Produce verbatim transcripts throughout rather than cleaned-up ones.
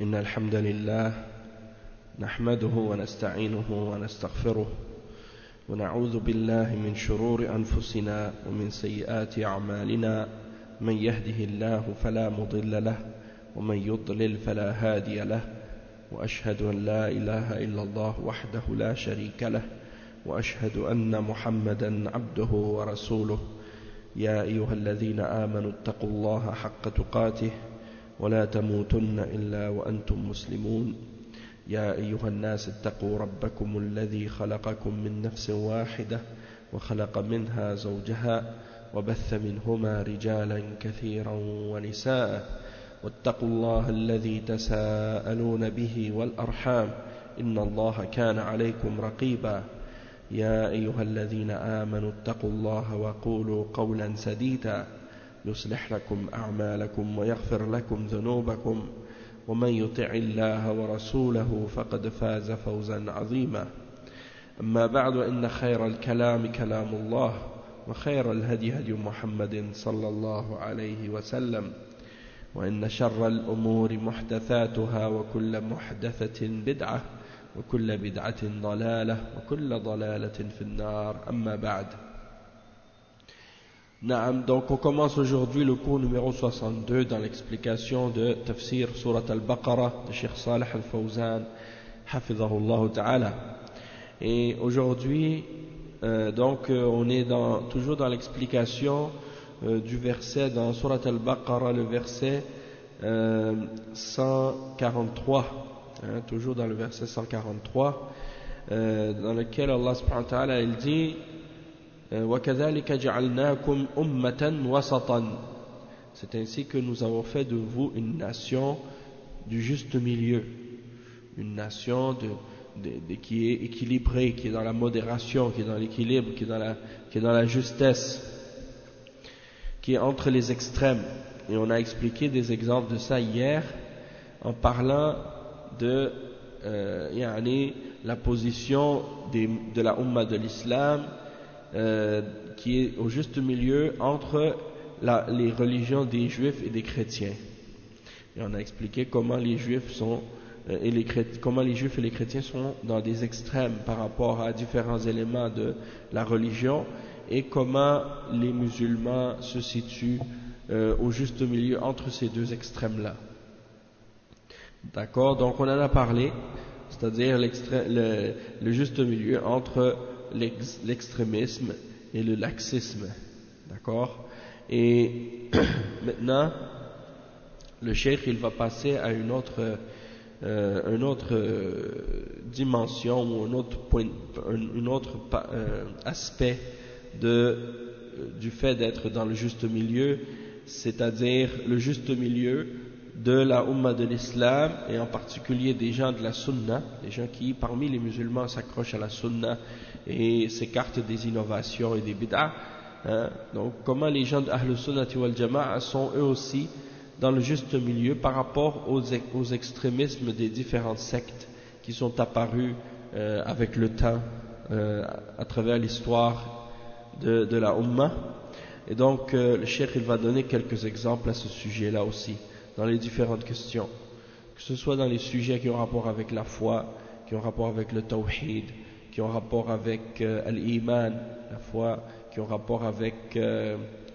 إن الحمد لله نحمده ونستعينه ونستغفره ونعوذ بالله من شرور أنفسنا ومن سيئات أعمالنا من يهده الله فلا مضل له ومن يضلل فلا هادي له وأشهد أن لا إله إلا الله وحده لا شريك له وأشهد أن محمدا عبده ورسوله يا أيها الذين آمنوا اتقوا الله حق تقاته ولا تموتن إلا وأنتم مسلمون يا أيها الناس اتقوا ربكم الذي خلقكم من نفس واحدة وخلق منها زوجها وبث منهما رجالا كثيرا ونساء واتقوا الله الذي تساءلون به والأرحام إن الله كان عليكم رقيبا يا أيها الذين آمنوا اتقوا الله وقولوا قولا سديدا يصلح لكم أعمالكم ويغفر لكم ذنوبكم ومن يطع الله ورسوله فقد فاز فوزا عظيما أما بعد إن خير الكلام كلام الله وخير الهدي هدي محمد صلى الله عليه وسلم وإن شر الأمور محدثاتها وكل محدثة بدعة وكل بدعة ضلالة وكل ضلالة في النار أما بعد. Naam, donc on commence aujourd'hui le cours numéro soixante-deux dans l'explication de Tafsir Surat Al-Baqarah de Cheikh Salih Al-Fawzan Hafidhahullah Ta'ala. Et aujourd'hui euh, donc euh, on est dans, toujours dans l'explication euh, du verset dans Surat Al-Baqarah, le verset euh, cent quarante-trois, hein, toujours dans le verset cent quarante-trois, euh, dans lequel Allah subhanahu wa ta'ala il dit وَكَذَلِكَ جَعَلْنَاكُمْ أُمَّةً وَسَطًا. C'est ainsi que nous avons fait de vous une nation du juste milieu, une nation de, de, de, qui est équilibrée, qui est dans la modération, qui est dans l'équilibre, qui est dans la, qui est dans la justesse, qui est entre les extrêmes. Et on a expliqué des exemples de ça hier en parlant de euh, yani, la position des, de la Ummah de l'islam, Euh, qui est au juste milieu entre la, les religions des juifs et des chrétiens. Et on a expliqué comment les juifs sont euh, et les chrétiens, comment les juifs et les chrétiens sont dans des extrêmes par rapport à différents éléments de la religion et comment les musulmans se situent euh, au juste milieu entre ces deux extrêmes-là. D'accord? Donc on en a parlé, c'est-à-dire le, le juste milieu entre l'extrémisme et le laxisme, d'accord? Et maintenant le cheikh il va passer à une autre euh, une autre euh, dimension ou un autre point, un, un autre euh, aspect de euh, du fait d'être dans le juste milieu, c'est-à-dire le juste milieu de la Ummah de l'islam et en particulier des gens de la sunna, des gens qui parmi les musulmans s'accrochent à la sunna et s'écartent des innovations et des bid'ah, hein. Donc comment les gens de Ahl Sunnati wal Jama'a sont eux aussi dans le juste milieu par rapport aux, aux extrémismes des différentes sectes qui sont apparus euh, avec le temps euh, à travers l'histoire de, de la Ummah. Et donc euh, le cheikh il va donner quelques exemples à ce sujet-là aussi dans les différentes questions, que ce soit dans les sujets qui ont rapport avec la foi, qui ont rapport avec le tawhid, qui ont rapport avec euh, l'iman, la foi, qui ont rapport avec euh,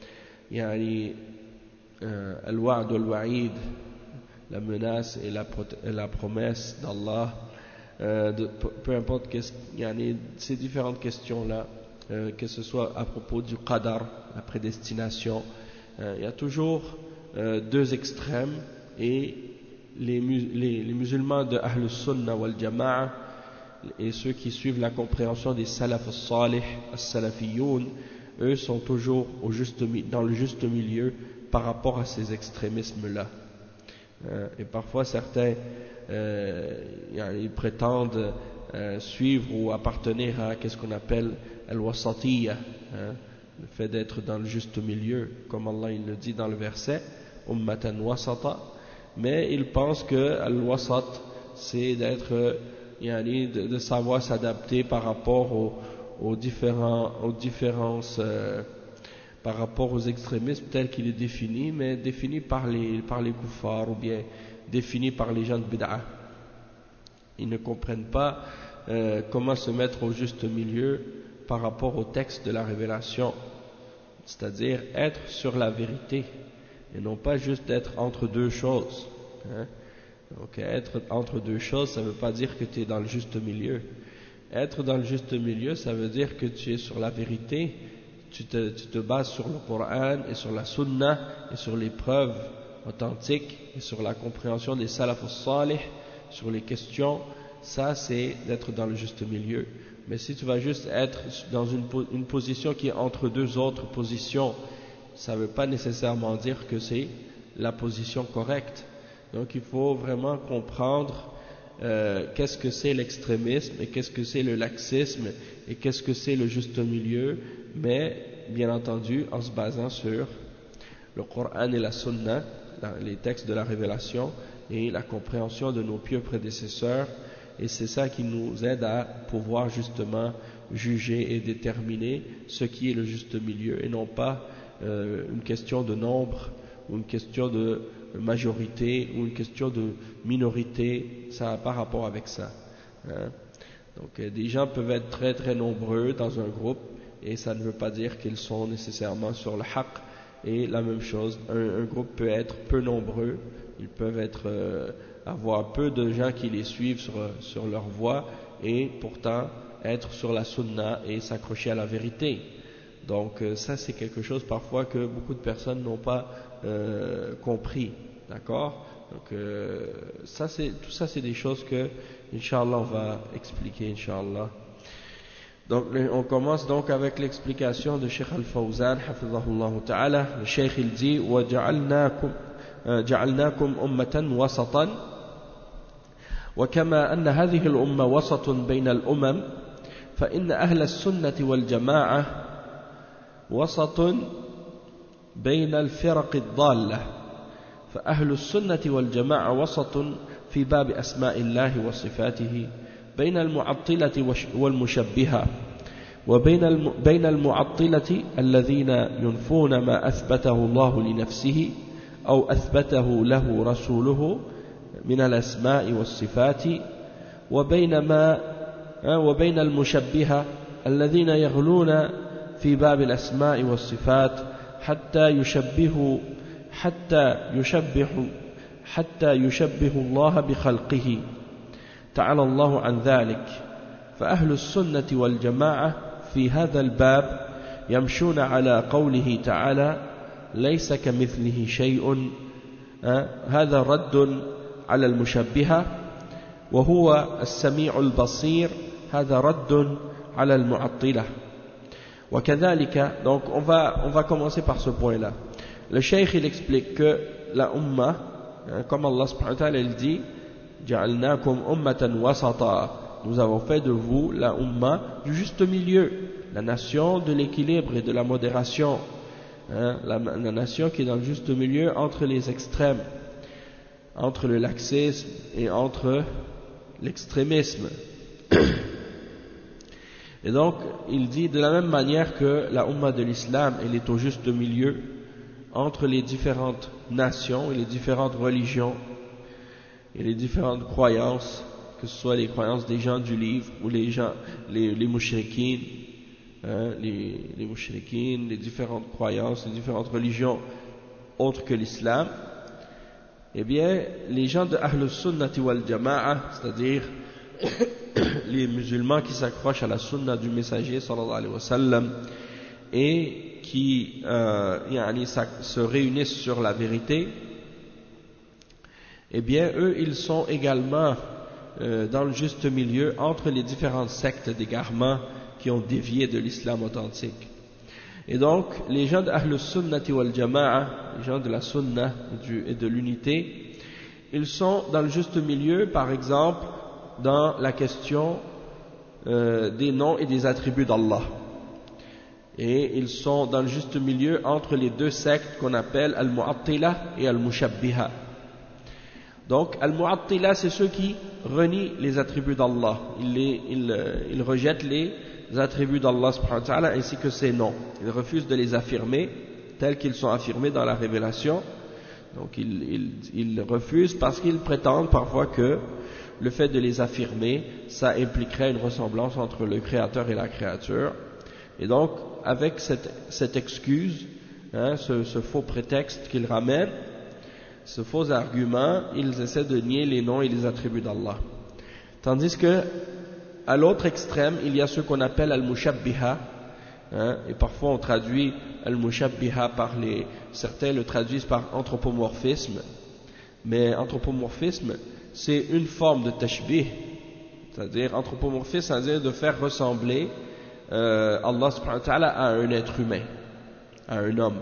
yani, euh, al-wa'd wal-wa'id, la menace et la, et la promesse d'Allah, euh, de, peu importe yani, ces différentes questions-là, euh, que ce soit à propos du qadar, la prédestination, euh, il y a toujours euh, deux extrêmes et les, les, les musulmans de Ahl Sunnah wal Jama'a et ceux qui suivent la compréhension des salaf al-salih, al-salafiyoun, eux sont toujours au juste, dans le juste milieu par rapport à ces extrémismes-là. Euh, et parfois certains euh, ils prétendent euh, suivre ou appartenir à qu'est-ce qu'on appelle al-wasatiyya, hein, le fait d'être dans le juste milieu, comme Allah il le dit dans le verset, ummatan wasata, mais ils pensent que al-wasat c'est d'être yani, de, de savoir s'adapter par rapport aux, aux, différents, aux différences, euh, par rapport aux extrémismes tels qu'il est défini, mais défini par les, par les kuffars ou bien définie par les gens de bid'a. Ils ne comprennent pas euh, comment se mettre au juste milieu par rapport au texte de la révélation, c'est-à-dire être sur la vérité et non pas juste être entre deux choses. Hein? Donc être entre deux choses, ça ne veut pas dire que tu es dans le juste milieu. Être dans le juste milieu, ça veut dire que tu es sur la vérité, tu te, tu te bases sur le Coran et sur la Sunna et sur les preuves authentiques et sur la compréhension des salaf as-salih, sur les questions. Ça, c'est d'être dans le juste milieu. Mais si tu vas juste être dans une, une position qui est entre deux autres positions, ça ne veut pas nécessairement dire que c'est la position correcte. Donc il faut vraiment comprendre euh, qu'est-ce que c'est l'extrémisme et qu'est-ce que c'est le laxisme et qu'est-ce que c'est le juste milieu, mais bien entendu en se basant sur le Coran et la Sunna, les textes de la révélation et la compréhension de nos pieux prédécesseurs. Et c'est ça qui nous aide à pouvoir justement juger et déterminer ce qui est le juste milieu et non pas euh, une question de nombre ou une question de majorité ou une question de minorité. Ça n'a pas rapport avec ça. Hein. Donc euh, des gens peuvent être très très nombreux dans un groupe et ça ne veut pas dire qu'ils sont nécessairement sur le haqq. Et la même chose, un, un groupe peut être peu nombreux, ils peuvent être, euh, avoir peu de gens qui les suivent sur, sur leur voie et pourtant être sur la sunna et s'accrocher à la vérité. Donc euh, ça c'est quelque chose parfois que beaucoup de personnes n'ont pas euh, compris, d'accord? Donc euh, ça c'est, tout ça c'est des choses que Inch'Allah on va expliquer Inch'Allah. Donc on commence donc avec l'explication de Cheikh Al-Fawzan hafidhahullah ta'ala. Le Cheikh il dit وَجَعَلْنَاكُمْ جعلناكم أمة وسطا وكما أن هذه الأمة وسط بين الأمم فإن أهل السنة والجماعة وسط بين الفرق الضالة فأهل السنة والجماعة وسط في باب أسماء الله وصفاته بين المعطلة والمشبهة وبين بين المعطلة الذين ينفون ما أثبته الله لنفسه أو أثبته له رسوله من الأسماء والصفات وبين ما وبين المشبهة الذين يغلون في باب الأسماء والصفات حتى يشبهوا حتى يشبه حتى يشبه الله بخلقه تعالى الله عن ذلك فأهل السنة والجماعة في هذا الباب يمشون على قوله تعالى ليس كمثله شيء هذا رد على المشبهة وهو السميع البصير هذا رد على المعطلة وكذلك donc on va on va commencer par ce point là. Le cheikh il explique que la umma comme Allah subhanahu wa ta'ala il dit جعلناكم أمة وسطا nous avons fait de vous la umma du juste milieu, la nation de l'équilibre et de la modération. Hein, la, la nation qui est dans le juste milieu entre les extrêmes, entre le laxisme et entre l'extrémisme. Et donc, il dit de la même manière que la Ummah de l'islam, elle est au juste milieu entre les différentes nations et les différentes religions et les différentes croyances, que ce soit les croyances des gens du livre ou les gens, les, les mouchrikines, Hein, les, les mouchrikines, les différentes croyances, les différentes religions autres que l'islam, eh bien, les gens de Ahl Sunnati wal Jama'a, c'est-à-dire les musulmans qui s'accrochent à la sunna du messager sallallahu alayhi wa sallam et qui euh, yani, se réunissent sur la vérité, eh bien, eux, ils sont également euh, dans le juste milieu entre les différentes sectes d'égarement qui ont dévié de l'islam authentique. Et donc, les gens de Ahl Sunnati wal Jama'a, les gens de la sunna et de l'unité, ils sont dans le juste milieu, par exemple, dans la question euh, des noms et des attributs d'Allah. Et ils sont dans le juste milieu entre les deux sectes qu'on appelle Al-Mu'attila et Al-Mushabbiha. Donc, Al-Mu'attila, c'est ceux qui renient les attributs d'Allah. Ils, les, ils, ils rejettent les attributs d'Allah subhanahu wa ta'ala ainsi que ses noms. Ils refusent de les affirmer tels qu'ils sont affirmés dans la révélation. Donc ils, ils, ils refusent parce qu'ils prétendent parfois que le fait de les affirmer, ça impliquerait une ressemblance entre le créateur et la créature. Et donc, avec cette, cette excuse, hein, ce, ce faux prétexte qu'ils ramènent, ce faux argument, ils essaient de nier les noms et les attributs d'Allah. Tandis que, à l'autre extrême, il y a ce qu'on appelle al-mushabbiha, hein, et parfois on traduit al-mushabbiha par les, certains le traduisent par anthropomorphisme, mais anthropomorphisme, c'est une forme de tashbih, c'est-à-dire anthropomorphisme, c'est-à-dire de faire ressembler euh, Allah subhanahu wa ta'ala à un être humain, à un homme.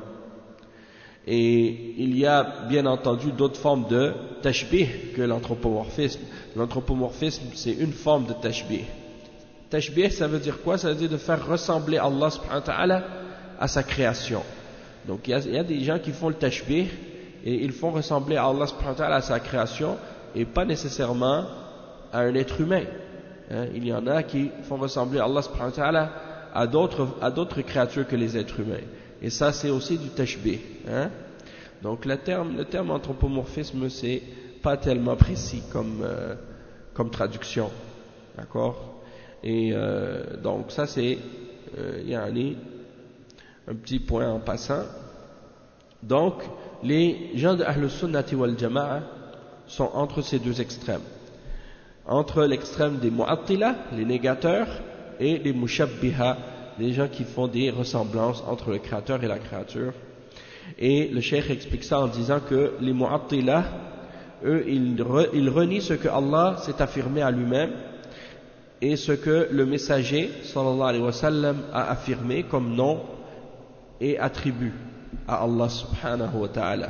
Et il y a bien entendu d'autres formes de tashbih que l'anthropomorphisme. L'anthropomorphisme, c'est une forme de tashbih. Tashbih, ça veut dire quoi? Ça veut dire de faire ressembler Allah subhanahu wa ta'ala à sa création. Donc il y, a, il y a des gens qui font le tashbih et ils font ressembler Allah subhanahu wa ta'ala à sa création et pas nécessairement à un être humain. Hein? Il y en a qui font ressembler Allah subhanahu wa ta'ala à d'autres, à d'autres créatures que les êtres humains. Et ça, c'est aussi du tashbih. Hein? Donc le terme, le terme anthropomorphisme, c'est pas tellement précis comme, euh, comme traduction. D'accord? Et euh, donc ça, c'est euh, yani, un petit point en passant. Donc, les gens de Ahl Sunnati wal Jama'a sont entre ces deux extrêmes. Entre l'extrême des Mu'attila, les négateurs, et les Mushabbiha, les gens qui font des ressemblances entre le créateur et la créature. Et le cheikh explique ça en disant que les Mu'attila, eux, ils, re, ils renient ce que Allah s'est affirmé à lui-même et ce que le messager, sallallahu alayhi wa sallam, a affirmé comme nom et attribut à Allah subhanahu wa ta'ala.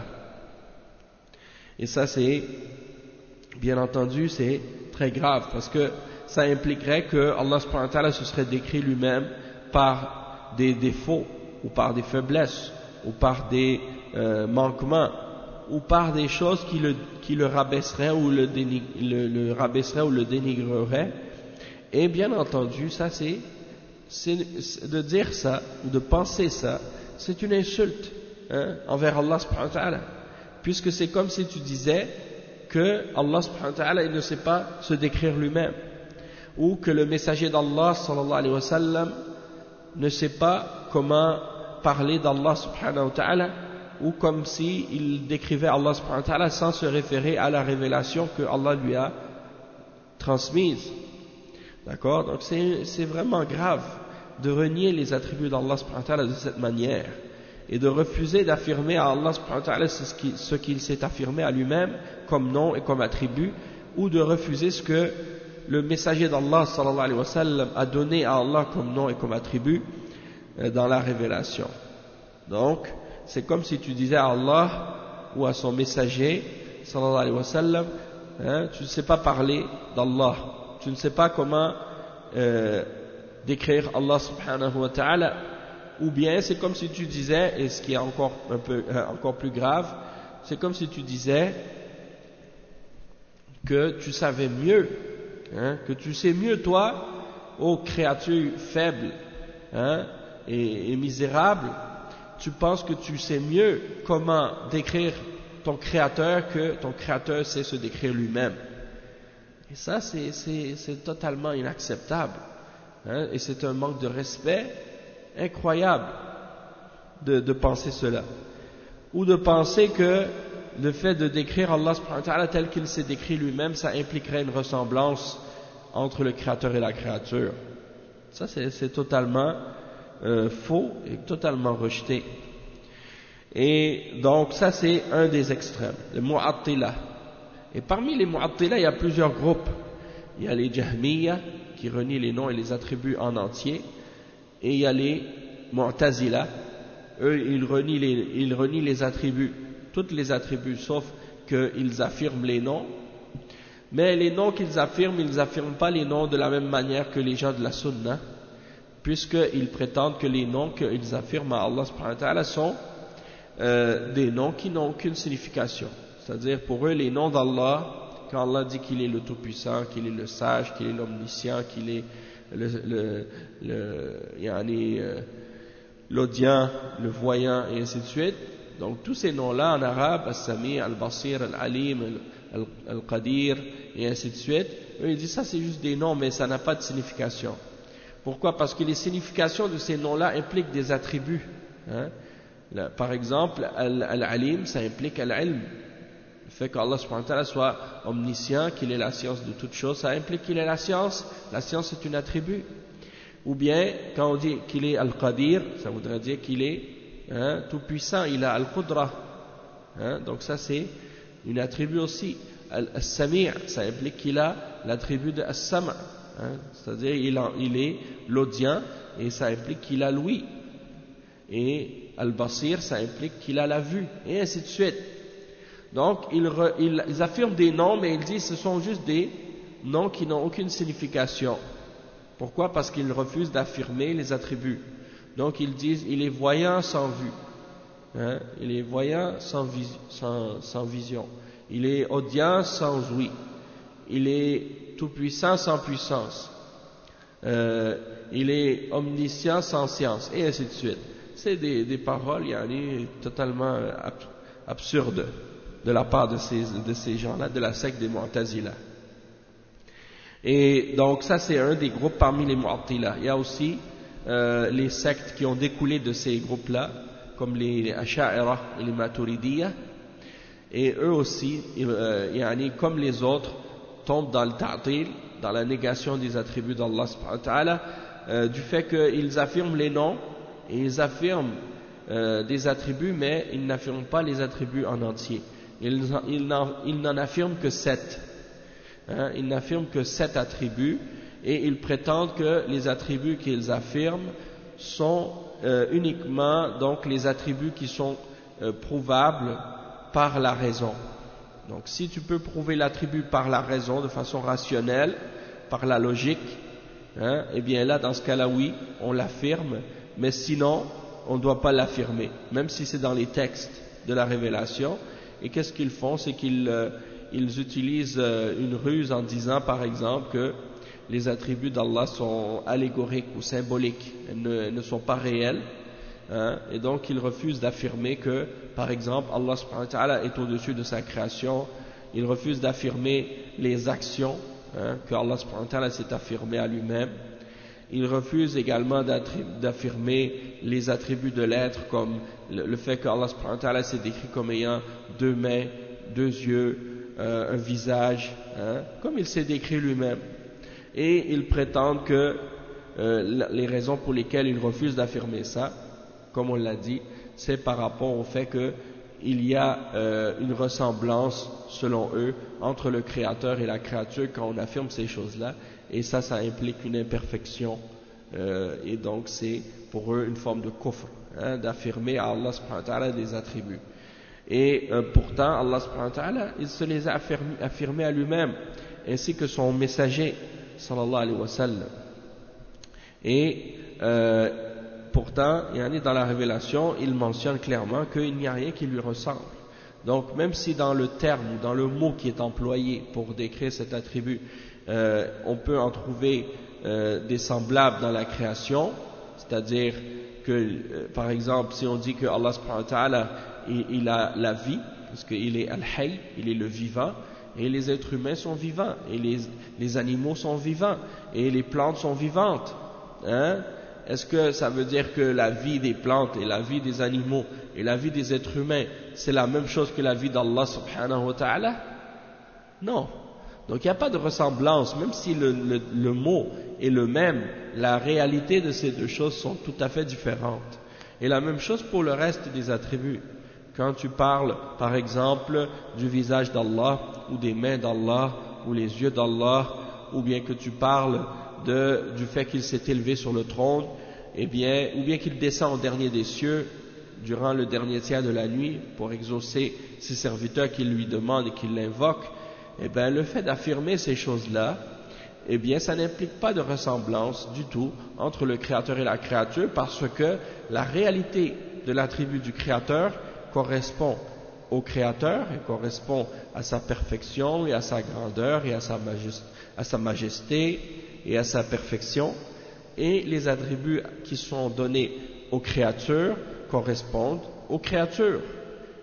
Et ça, c'est, bien entendu, c'est très grave parce que ça impliquerait que Allah subhanahu wa ta'ala se serait décrit lui-même par des défauts ou par des faiblesses ou par des euh, manquements ou par des choses qui le, qui le rabaisseraient ou le, dénig, le, le rabaisseraient ou le dénigreraient. Et bien entendu, ça c'est, c'est de dire ça ou de penser ça, c'est une insulte hein, envers Allah subhanahu wa ta'ala, puisque c'est comme si tu disais que Allah subhanahu wa ta'ala il ne sait pas se décrire lui-même, ou que le messager d'Allah sallallahu alayhi wa sallam ne sait pas comment parler d'Allah subhanahu wa ta'ala, ou comme si il décrivait Allah subhanahu wa ta'ala sans se référer à la révélation que Allah lui a transmise. D'accord? Donc c'est, c'est vraiment grave de renier les attributs d'Allah subhanahu wa ta'ala de cette manière et de refuser d'affirmer à Allah subhanahu wa ta'ala ce qu'il, ce qu'il s'est affirmé à lui-même comme nom et comme attribut, ou de refuser ce que le messager d'Allah sallallahu alayhi wa sallam a donné à Allah comme nom et comme attribut euh, dans la révélation. Donc c'est comme si tu disais à Allah ou à son messager sallallahu alayhi wa sallam hein, tu ne sais pas parler d'Allah, tu ne sais pas comment euh, décrire Allah subhanahu wa ta'ala, ou bien c'est comme si tu disais, et ce qui est encore un peu euh, encore plus grave, c'est comme si tu disais que tu savais mieux, hein, que tu sais mieux toi, ô créature faible hein, et, et misérable, tu penses que tu sais mieux comment décrire ton créateur que ton créateur sait se décrire lui-même. Et ça, c'est, c'est, c'est totalement inacceptable. Hein, et c'est un manque de respect incroyable de, de penser cela. Ou de penser que le fait de décrire Allah subhanahu wa ta'ala tel qu'il s'est décrit lui-même, ça impliquerait une ressemblance entre le créateur et la créature. Ça, c'est, c'est totalement euh, faux et totalement rejeté. Et donc, ça, c'est un des extrêmes, le Mu'attila. Et parmi les Mu'attila, il y a plusieurs groupes. Il y a les Jahmiya, qui renient les noms et les attributs en entier. Et il y a les Mu'tazila. Eux, ils renient les, ils renient les attributs, tous les attributs, sauf qu'ils affirment les noms. Mais les noms qu'ils affirment, ils n'affirment pas les noms de la même manière que les gens de la Sunna, puisqu'ils prétendent que les noms qu'ils affirment à Allah subhanahu wa ta'ala sont euh, des noms qui n'ont aucune signification. C'est-à-dire pour eux, les noms d'Allah, quand Allah dit qu'il est le Tout-Puissant, qu'il est le Sage, qu'il est l'Omniscient, qu'il est le, le, le, yani, euh, l'audient, le voyant, et ainsi de suite, Donc tous ces noms-là en arabe, As-Sami, Al-Basir, Al-Alim, Al-Qadir, et ainsi de suite, eux ils disent ça c'est juste des noms, mais ça n'a pas de signification. Pourquoi? Parce que les significations de ces noms-là impliquent des attributs. Hein? Là, par exemple, Al-Alim, ça implique Al-Ilm. Le fait qu'Allah subhanahu wa ta'ala soit omniscient, qu'il ait la science de toutes choses, ça implique qu'il ait la science. La science est un attribut. Ou bien, quand on dit qu'il est Al-Qadir, ça voudrait dire qu'il est hein, tout puissant, il a Al-Qudra. Hein? Donc ça c'est un attribut aussi. Al-Sami', ça implique qu'il a l'attribut de As-Sam'. Hein? C'est-à-dire il, il est l'audient et ça implique qu'il a l'ouïe. Et Al-Basir, ça implique qu'il a la vue, et ainsi de suite. Donc, ils, re, ils, ils affirment des noms, mais ils disent que ce sont juste des noms qui n'ont aucune signification. Pourquoi? Parce qu'ils refusent d'affirmer les attributs. Donc, ils disent, il est voyant sans vue. Hein? Il est voyant sans, vis, sans, sans vision. Il est audient sans ouïe. Il est tout-puissant sans puissance. Euh, il est omniscient sans science, et ainsi de suite. C'est des, des paroles yani, totalement absurdes de la part de ces, de ces gens-là, de la secte des Mu'tazila. Et donc ça c'est un des groupes parmi les Mu'tazila. Il y a aussi euh, les sectes qui ont découlé de ces groupes-là, comme les Asha'ira et les Maturidiyya. Et eux aussi, euh, yani, comme les autres, tombent dans le ta'til, dans la négation des attributs d'Allah subhanahu wa ta'ala, euh, du fait qu'ils affirment les noms, et ils affirment euh, des attributs, mais ils n'affirment pas les attributs en entier. Ils, ils, n'en, ils n'en affirment que sept. Hein, ils n'affirment que sept attributs, et ils prétendent que les attributs qu'ils affirment sont euh, uniquement donc les attributs qui sont euh, prouvables par la raison. Donc si tu peux prouver l'attribut par la raison, de façon rationnelle, par la logique, hein, eh bien là, dans ce cas-là, oui, on l'affirme, mais sinon, on ne doit pas l'affirmer, même si c'est dans les textes de la révélation. Et qu'est-ce qu'ils font? C'est qu'ils euh, ils utilisent euh, une ruse en disant, par exemple, que les attributs d'Allah sont allégoriques ou symboliques, elles ne, elles ne sont pas réelles. Hein, et donc ils refusent d'affirmer que, par exemple, Allah subhanahu wa ta'ala est au-dessus de sa création. Ils refusent d'affirmer les actions, hein, que Allah subhanahu wa ta'ala s'est affirmé à lui-même. Ils refusent également d'affirmer les attributs de l'être, comme le, le fait que Allah subhanahu wa ta'ala s'est décrit comme ayant deux mains, deux yeux, euh, un visage, hein, comme il s'est décrit lui-même. Et ils prétendent que euh, les raisons pour lesquelles ils refusent d'affirmer ça, comme on l'a dit, c'est par rapport au fait qu'il y a euh, une ressemblance, selon eux, entre le Créateur et la créature quand on affirme ces choses-là, et ça, ça implique une imperfection, euh, et donc c'est pour eux une forme de kufr, hein, d'affirmer à Allah subhanahu wa ta'ala des attributs. Et euh, pourtant, Allah subhanahu wa ta'ala, il se les a affirmés, affirmés à lui-même, ainsi que son messager, sallallahu alayhi wa sallam. Et euh, pourtant, dans la révélation, il mentionne clairement qu'il n'y a rien qui lui ressemble. Donc, même si dans le terme ou dans le mot qui est employé pour décrire cet attribut, euh, on peut en trouver euh, des semblables dans la création, c'est-à-dire que, euh, par exemple, si on dit que Allah subhanahu wa ta'ala, il, il a la vie, parce qu'il est al-hayy, il est le vivant, et les êtres humains sont vivants, et les, les animaux sont vivants, et les plantes sont vivantes, hein? Est-ce que ça veut dire que la vie des plantes et la vie des animaux et la vie des êtres humains, c'est la même chose que la vie d'Allah subhanahu wa ta'ala? Non. Donc il n'y a pas de ressemblance, même si le, le, le mot est le même, la réalité de ces deux choses sont tout à fait différentes. Et la même chose pour le reste des attributs. Quand tu parles, par exemple, du visage d'Allah, ou des mains d'Allah, ou les yeux d'Allah, ou bien que tu parles De, du fait qu'il s'est élevé sur le trône, eh bien, ou bien qu'il descend au dernier des cieux durant le dernier tiers de la nuit pour exaucer ses serviteurs qui lui demandent et qui l'invoquent, eh bien, le fait d'affirmer ces choses-là, eh bien, ça n'implique pas de ressemblance du tout entre le Créateur et la créature, parce que la réalité de l'attribut du Créateur correspond au Créateur et correspond à sa perfection et à sa grandeur et à sa majesté, à sa majesté et à sa perfection, et les attributs qui sont donnés aux créatures correspondent aux créatures.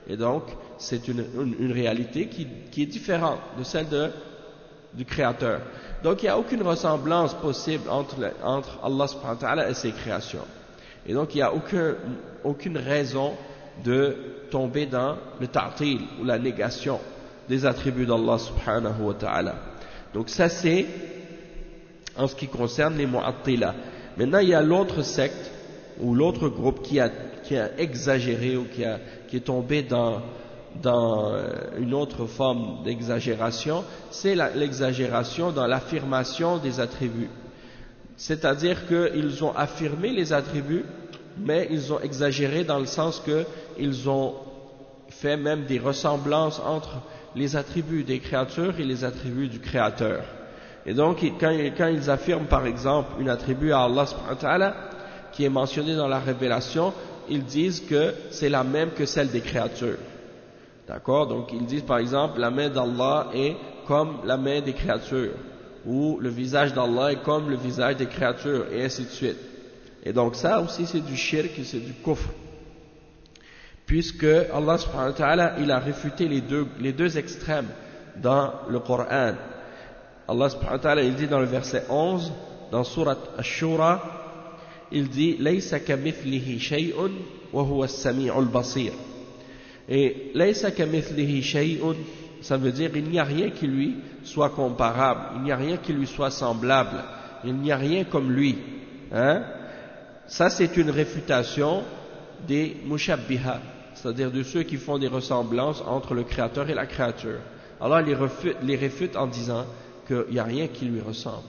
Et donc, c'est une, une, une réalité qui, qui est différente de celle de, du Créateur. Donc, il n'y a aucune ressemblance possible entre, entre Allah subhanahu wa ta'ala et ses créations. Et donc, il n'y a aucun, aucune raison de tomber dans le ta'til ou la négation des attributs d'Allah subhanahu wa ta'ala. Donc, ça c'est en ce qui concerne les mu'attila. Maintenant, il y a l'autre secte ou l'autre groupe qui a, qui a exagéré ou qui, a, qui est tombé dans, dans une autre forme d'exagération, c'est la, l'exagération dans l'affirmation des attributs. C'est-à-dire qu'ils ont affirmé les attributs, mais ils ont exagéré dans le sens qu'ils ont fait même des ressemblances entre les attributs des créatures et les attributs du Créateur. Et donc, quand, quand ils affirment par exemple une attribut à Allah subhanahu wa ta'ala, qui est mentionné dans la révélation, ils disent que c'est la même que celle des créatures. D'accord? Donc ils disent par exemple, la main d'Allah est comme la main des créatures, ou le visage d'Allah est comme le visage des créatures, et ainsi de suite. Et donc ça aussi c'est du shirk et c'est du kufr. Puisque Allah subhanahu wa ta'ala, il a réfuté les deux, les deux extrêmes dans le Coran. Allah subhanahu wa ta'ala, il dit dans le verset onze, dans Surat Ash-Shura, il dit Laysa kamithlihi shay'un wa huwa as-sami'ul basir. Et Laysa kamithlihi shay'un, ça veut dire il n'y a rien qui lui soit comparable, il n'y a rien qui lui soit semblable, il n'y a rien comme lui. Hein? Ça c'est une réfutation des mushabbiha, c'est-à-dire de ceux qui font des ressemblances entre le Créateur et la créature. Alors il les réfute, les réfute en disant qu'il n'y a rien qui lui ressemble.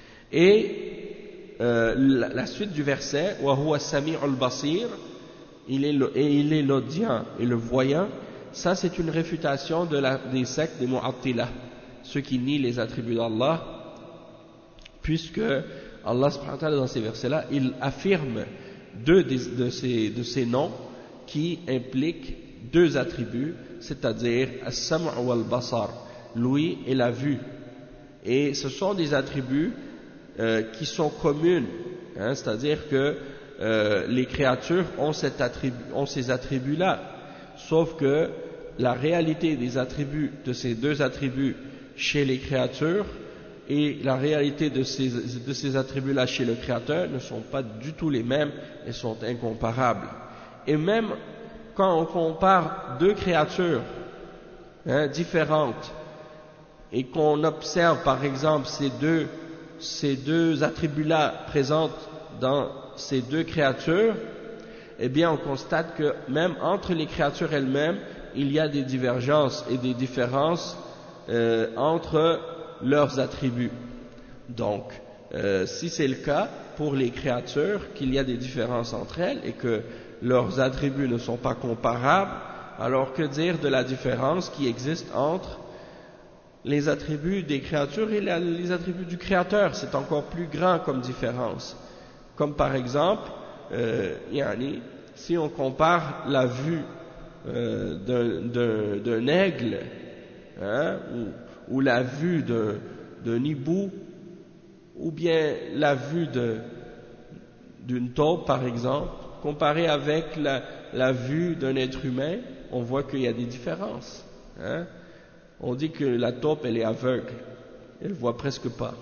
Et euh, la, la suite du verset, wa huwa as-sami'ul basir, il est le, et il est l'audient et le voyant. Ça c'est une réfutation de la, des sectes des mu'attila, ceux qui nient les attributs d'Allah, puisque Allah subhanahu wa ta'ala dans ces versets-là, il affirme deux de, de, ces, de ces noms qui impliquent deux attributs, c'est-à-dire as-sam' wal-basar, l'ouïe et la vue. Et ce sont des attributs euh, qui sont communs, hein, c'est-à-dire que euh, les créatures ont, cet attribu, ont ces attributs-là, sauf que la réalité des attributs, de ces deux attributs chez les créatures et la réalité de ces, de ces attributs-là chez le Créateur ne sont pas du tout les mêmes et sont incomparables. Et même quand on compare deux créatures hein, différentes et qu'on observe par exemple ces deux, ces deux attributs-là présents dans ces deux créatures, eh bien on constate que même entre les créatures elles-mêmes, il y a des divergences et des différences euh, entre leurs attributs. Donc, euh, si c'est le cas pour les créatures, qu'il y a des différences entre elles et que leurs attributs ne sont pas comparables, alors que dire de la différence qui existe entre les attributs des créatures et la, les attributs du Créateur? C'est encore plus grand comme différence. Comme par exemple, euh, yani, si on compare la vue euh, d'un, d'un, d'un aigle hein, ou, ou la vue d'un, d'un hibou ou bien la vue de, d'une taupe par exemple, comparée avec la, la vue d'un être humain, on voit qu'il y a des différences. Hein. On dit que la taupe elle est aveugle, elle voit presque pas.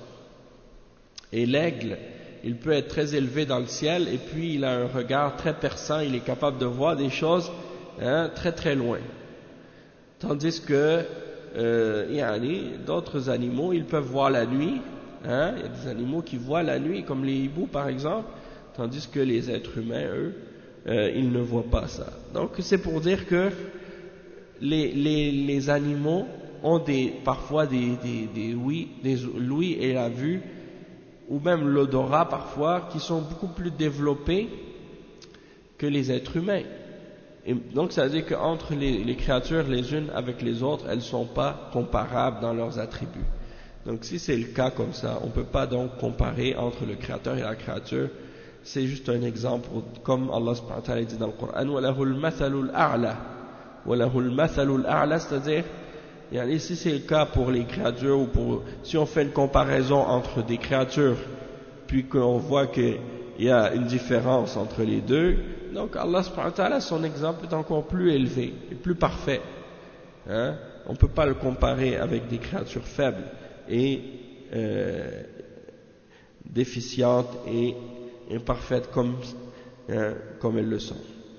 Et l'aigle, il peut être très élevé dans le ciel et puis il a un regard très perçant, il est capable de voir des choses hein, très très loin. Tandis que euh, il y a d'autres animaux, ils peuvent voir la nuit. Hein, il y a des animaux qui voient la nuit, comme les hiboux par exemple, tandis que les êtres humains, eux, euh, ils ne voient pas ça. Donc c'est pour dire que les, les, les animaux ont des, parfois des, des, des, ouïes, des l'ouïe et la vue, ou même l'odorat parfois, qui sont beaucoup plus développés que les êtres humains. Et donc ça veut dire qu'entre les, les créatures les unes avec les autres, elles ne sont pas comparables dans leurs attributs. Donc si c'est le cas comme ça, on ne peut pas donc comparer entre le créateur et la créature. C'est juste un exemple, comme Allah subhanahu wa ta'ala dit dans le Coran, وَلَهُ الْمَثَلُ الْأَعْلَى وَلَهُ الْمَثَلُ الْأَعْلَى, c'est-à-dire, si c'est le cas pour les créatures, ou pour, si on fait une comparaison entre des créatures, puis qu'on voit qu'il y a une différence entre les deux, donc Allah subhanahu wa ta'ala, son exemple est encore plus élevé et plus parfait. Hein? On ne peut pas le comparer avec des créatures faibles et euh, déficientes et imparfaites comme, hein, comme elles le sont.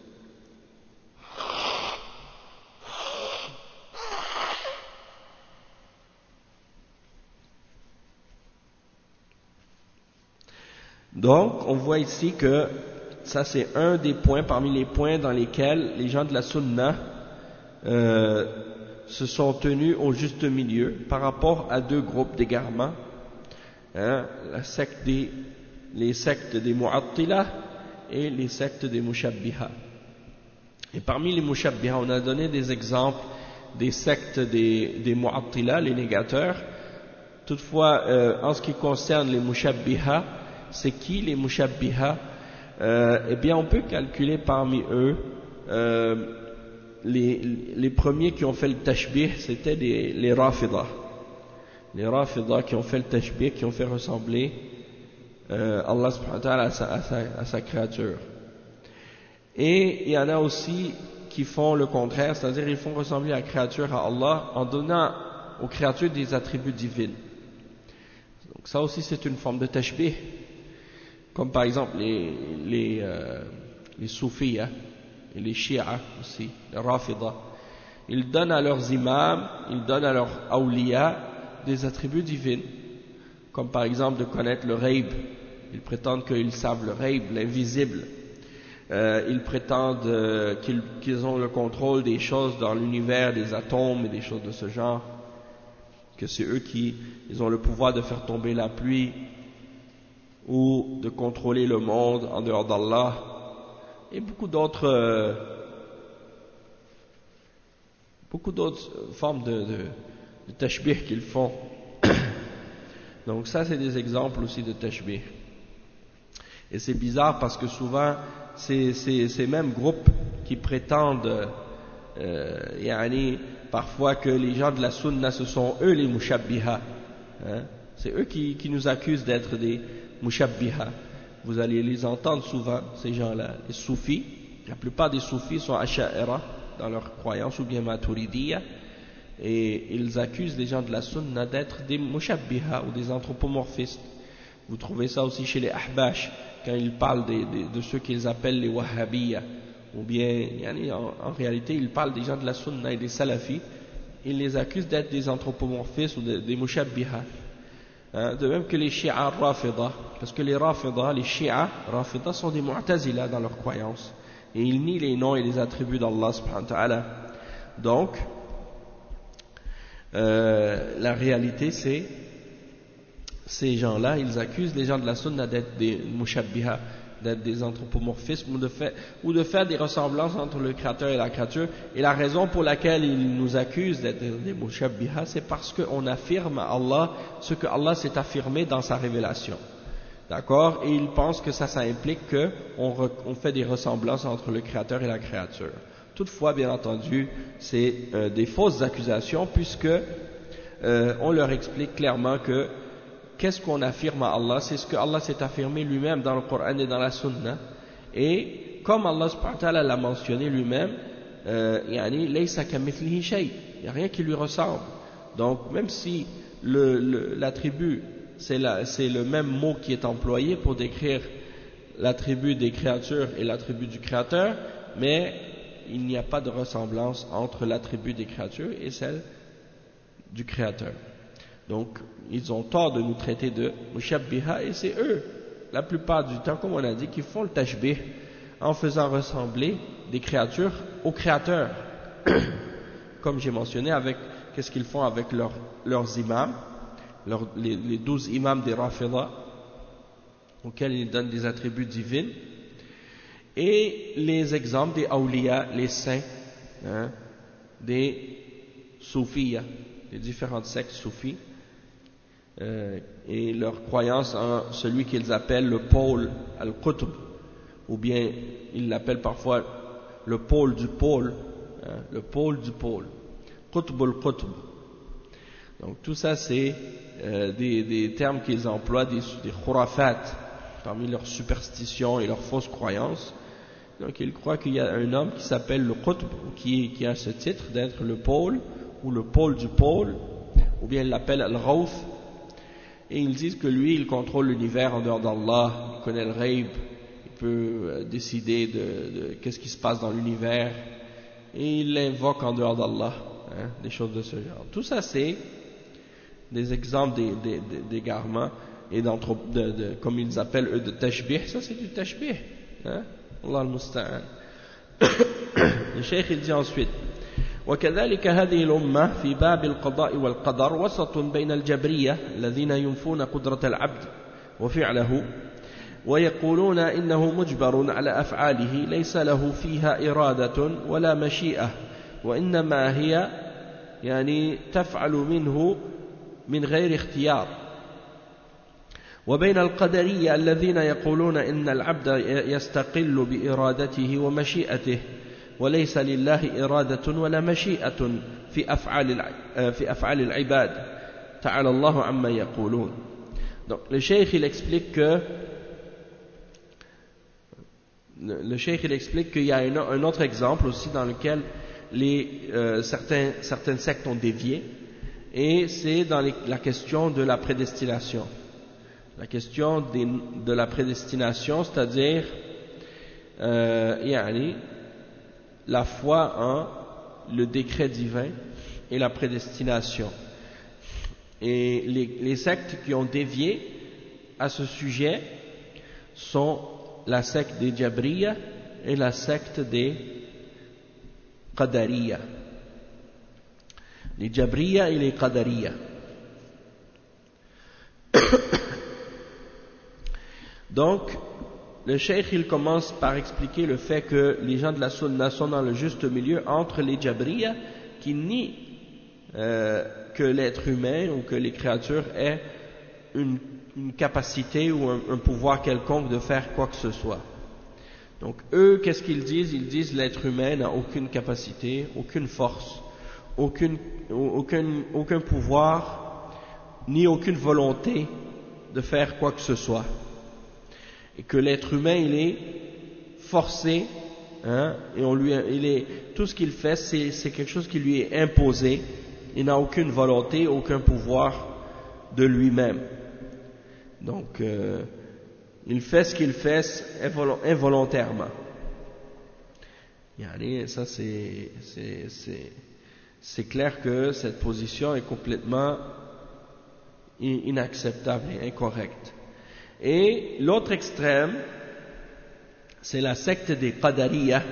Donc, on voit ici que ça c'est un des points parmi les points dans lesquels les gens de la Sunna euh, se sont tenus au juste milieu par rapport à deux groupes d'égarements, hein, la secte des, les sectes des Mu'attila et les sectes des Mushabbiha. Et parmi les Mushabbiha, on a donné des exemples des sectes des, des Mu'attila, les négateurs. Toutefois, euh, en ce qui concerne les Mushabbiha, c'est qui les Mushabbiha? euh, Eh bien, on peut calculer parmi eux euh, les, les premiers qui ont fait le tashbih, c'était les, les Rafidah. Les Rafidah qui ont fait le tashbih, qui ont fait ressembler euh, Allah subhanahu wa ta'ala à sa, à, sa, à sa créature. Et il y en a aussi qui font le contraire, c'est-à-dire ils font ressembler la créature à Allah en donnant aux créatures des attributs divins. Donc ça aussi c'est une forme de tashbih. Comme par exemple les, les, euh, les soufis hein, et les chiites aussi, les rafidah. Ils donnent à leurs imams, ils donnent à leurs awliya des attributs divins. Comme par exemple de connaître le ghaib. Ils prétendent qu'ils savent le ghaib, l'invisible. Euh, ils prétendent euh, qu'ils, qu'ils ont le contrôle des choses dans l'univers, des atomes et des choses de ce genre. Que c'est eux qui ils ont le pouvoir de faire tomber la pluie, ou de contrôler le monde en dehors d'Allah, et beaucoup d'autres euh, beaucoup d'autres formes de, de, de tashbih qu'ils font. Donc ça c'est des exemples aussi de tashbih. Et c'est bizarre parce que souvent c'est ces mêmes groupes qui prétendent euh, yani, parfois que les gens de la sunna ce sont eux les mushabbiha, hein? C'est eux qui, qui nous accusent d'être des mushabbiha. Vous allez les entendre souvent, ces gens-là, les soufis. La plupart des soufis sont asha'ira dans leur croyance, ou bien maturidiyya, et ils accusent les gens de la sunna d'être des mushabbiha ou des anthropomorphistes. Vous trouvez ça aussi chez les ahbash, quand ils parlent de, de, de ceux qu'ils appellent les wahhabiyya, ou bien en, en réalité ils parlent des gens de la sunna et des salafis, ils les accusent d'être des anthropomorphistes ou de, des mushabbiha. Hein, de même que les chiites rafidah, parce que les rafidah, les chiites rafidah sont des mu'tazila dans leur croyance, et ils nient les noms et les attributs d'Allah subhanahu wa ta'ala. Donc euh, la réalité c'est ces gens-là, ils accusent les gens de la sunna d'être des mushabbiha, d'être des anthropomorphismes, ou de, faire, ou de faire des ressemblances entre le créateur et la créature. Et la raison pour laquelle ils nous accusent d'être des mushabbiha, c'est parce qu'on affirme à Allah ce que Allah s'est affirmé dans sa révélation. D'accord? Et ils pensent que ça, ça implique qu'on on fait des ressemblances entre le créateur et la créature. Toutefois, bien entendu, c'est euh, des fausses accusations, puisque euh, on leur explique clairement que qu'est-ce qu'on affirme à Allah? C'est ce que Allah s'est affirmé lui-même dans le Coran et dans la Sunna. Et comme Allah subhanahu wa ta'ala l'a mentionné lui-même, euh, yani, laysa kamithlihi shay, il n'y a rien qui lui ressemble. Donc même si le, le, l'attribut, c'est, la, c'est le même mot qui est employé pour décrire l'attribut des créatures et l'attribut du Créateur, mais il n'y a pas de ressemblance entre l'attribut des créatures et celle du Créateur. Donc, ils ont tort de nous traiter de mushabbiha, et c'est eux, la plupart du temps, comme on a dit, qui font le tashbih en faisant ressembler des créatures au Créateur. Comme j'ai mentionné, avec qu'est-ce qu'ils font avec leur, leurs imams, leur, les, les douze imams des Rafidah, auxquels ils donnent des attributs divins, et les exemples des awliya, les saints, hein, des soufiyya, les différentes sectes soufis. Euh, et leur croyance en celui qu'ils appellent le pôle al-Qutb, ou bien ils l'appellent parfois le pôle du pôle, hein, le pôle du pôle, Qutb al-Qutb. Donc tout ça c'est euh, des, des termes qu'ils emploient, des, des khurafat, parmi leurs superstitions et leurs fausses croyances, Donc il croit qu'il y a un homme qui s'appelle le Qutb, qui, qui a ce titre d'être le pôle, ou le pôle du pôle, ou bien il l'appelle Al-Ghawth, et ils disent que lui, il contrôle l'univers en dehors d'Allah, il connaît le ghaib, il peut décider de, de qu'est-ce qui se passe dans l'univers, et il l'invoque en dehors d'Allah, hein, des choses de ce genre. Tout ça, c'est des exemples d'égarements, et de, de, comme ils appellent eux, de tashbih. Ça, c'est du tashbih, hein. Allah al-Musta'an. Le Cheikh il dit ensuite وكذلك هذه الأمة في باب القضاء والقدر وسط بين الجبرية الذين ينفون قدرة العبد وفعله ويقولون إنه مجبر على أفعاله ليس له فيها إرادة ولا مشيئة وإنما هي يعني تفعل منه من غير اختيار وبين القدرية الذين يقولون إن العبد يستقل بإرادته ومشيئته وليس لله إرادة ولا مشيئة في أفعال في أفعال العباد تعالى الله عما يقولون. Donc le cheikh il explique que le cheikh il explique qu'il y a un, un autre exemple aussi dans lequel les euh, certains certaines sectes ont dévié, et c'est dans les, la question de la prédestination. La question des, de la prédestination, c'est-à-dire euh, yani, la foi en le décret divin et la prédestination. Et les, les sectes qui ont dévié à ce sujet sont la secte des Jabriya et la secte des Qadariya. Les Jabriya et les Qadariya. Donc, le cheikh il commence par expliquer le fait que les gens de la sunna sont dans le juste milieu entre les Jabriya qui nient euh, que l'être humain ou que les créatures aient une, une capacité ou un, un pouvoir quelconque de faire quoi que ce soit. Donc eux, qu'est-ce qu'ils disent? Ils disent l'être humain n'a aucune capacité, aucune force, aucune, aucun, aucun pouvoir, ni aucune volonté de faire quoi que ce soit. Et que l'être humain, il est forcé, hein, et on lui, il est, tout ce qu'il fait, c'est, c'est quelque chose qui lui est imposé. Il n'a aucune volonté, aucun pouvoir de lui-même. Donc, euh, il fait ce qu'il fait involontairement. Yani, ça, c'est, c'est, c'est, c'est clair que cette position est complètement inacceptable et incorrecte. Et l'autre extrême, c'est la secte des Qadariya.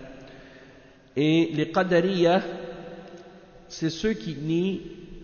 Et les Qadariya, c'est ceux qui nient,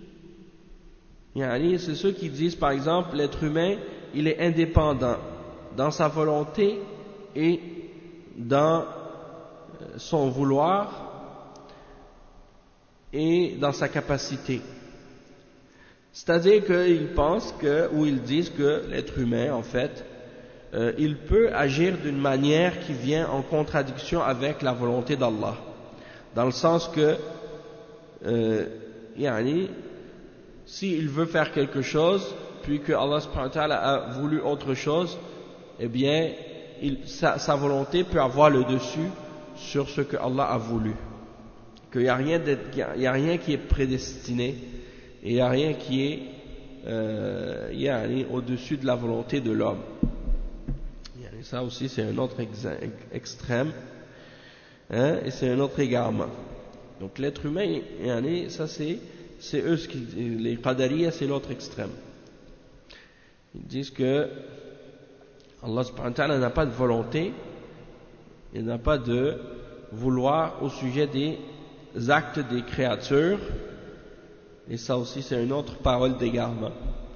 yani, c'est ceux qui disent par exemple l'être humain, il est indépendant dans sa volonté et dans son vouloir et dans sa capacité. C'est-à-dire qu'ils pensent que, ou ils disent que l'être humain, en fait, euh, il peut agir d'une manière qui vient en contradiction avec la volonté d'Allah. Dans le sens que, euh, yani, s'il veut faire quelque chose, puis que Allah subhanahu wa ta'ala a voulu autre chose, eh bien, il, sa, sa volonté peut avoir le dessus sur ce que Allah a voulu. Qu'il n'y a rien il y a rien qui est prédestiné, et il n'y a rien qui est euh, yani, au-dessus de la volonté de l'homme. Yani, ça aussi c'est un autre ex extrême, hein, et c'est un autre égarement. Donc l'être humain, yani, ça c'est, c'est eux, ce qui, les Qadariya, c'est l'autre extrême. Ils disent que Allah subhanahu wa ta'ala n'a pas de volonté, il n'a pas de vouloir au sujet des actes des créatures. Et ça aussi, c'est une autre parole d'égarement.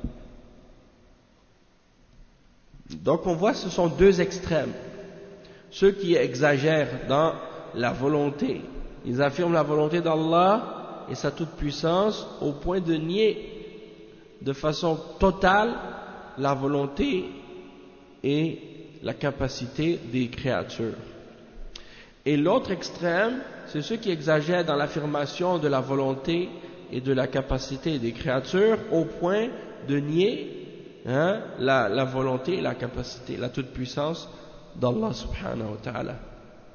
Donc on voit, ce sont deux extrêmes. Ceux qui exagèrent dans la volonté, ils affirment la volonté d'Allah et sa toute-puissance au point de nier de façon totale la volonté et la capacité des créatures. Et l'autre extrême, c'est ceux qui exagèrent dans l'affirmation de la volonté et de la capacité des créatures au point de nier, hein, la, la volonté et la capacité, la toute-puissance d'Allah subhanahu wa ta'ala.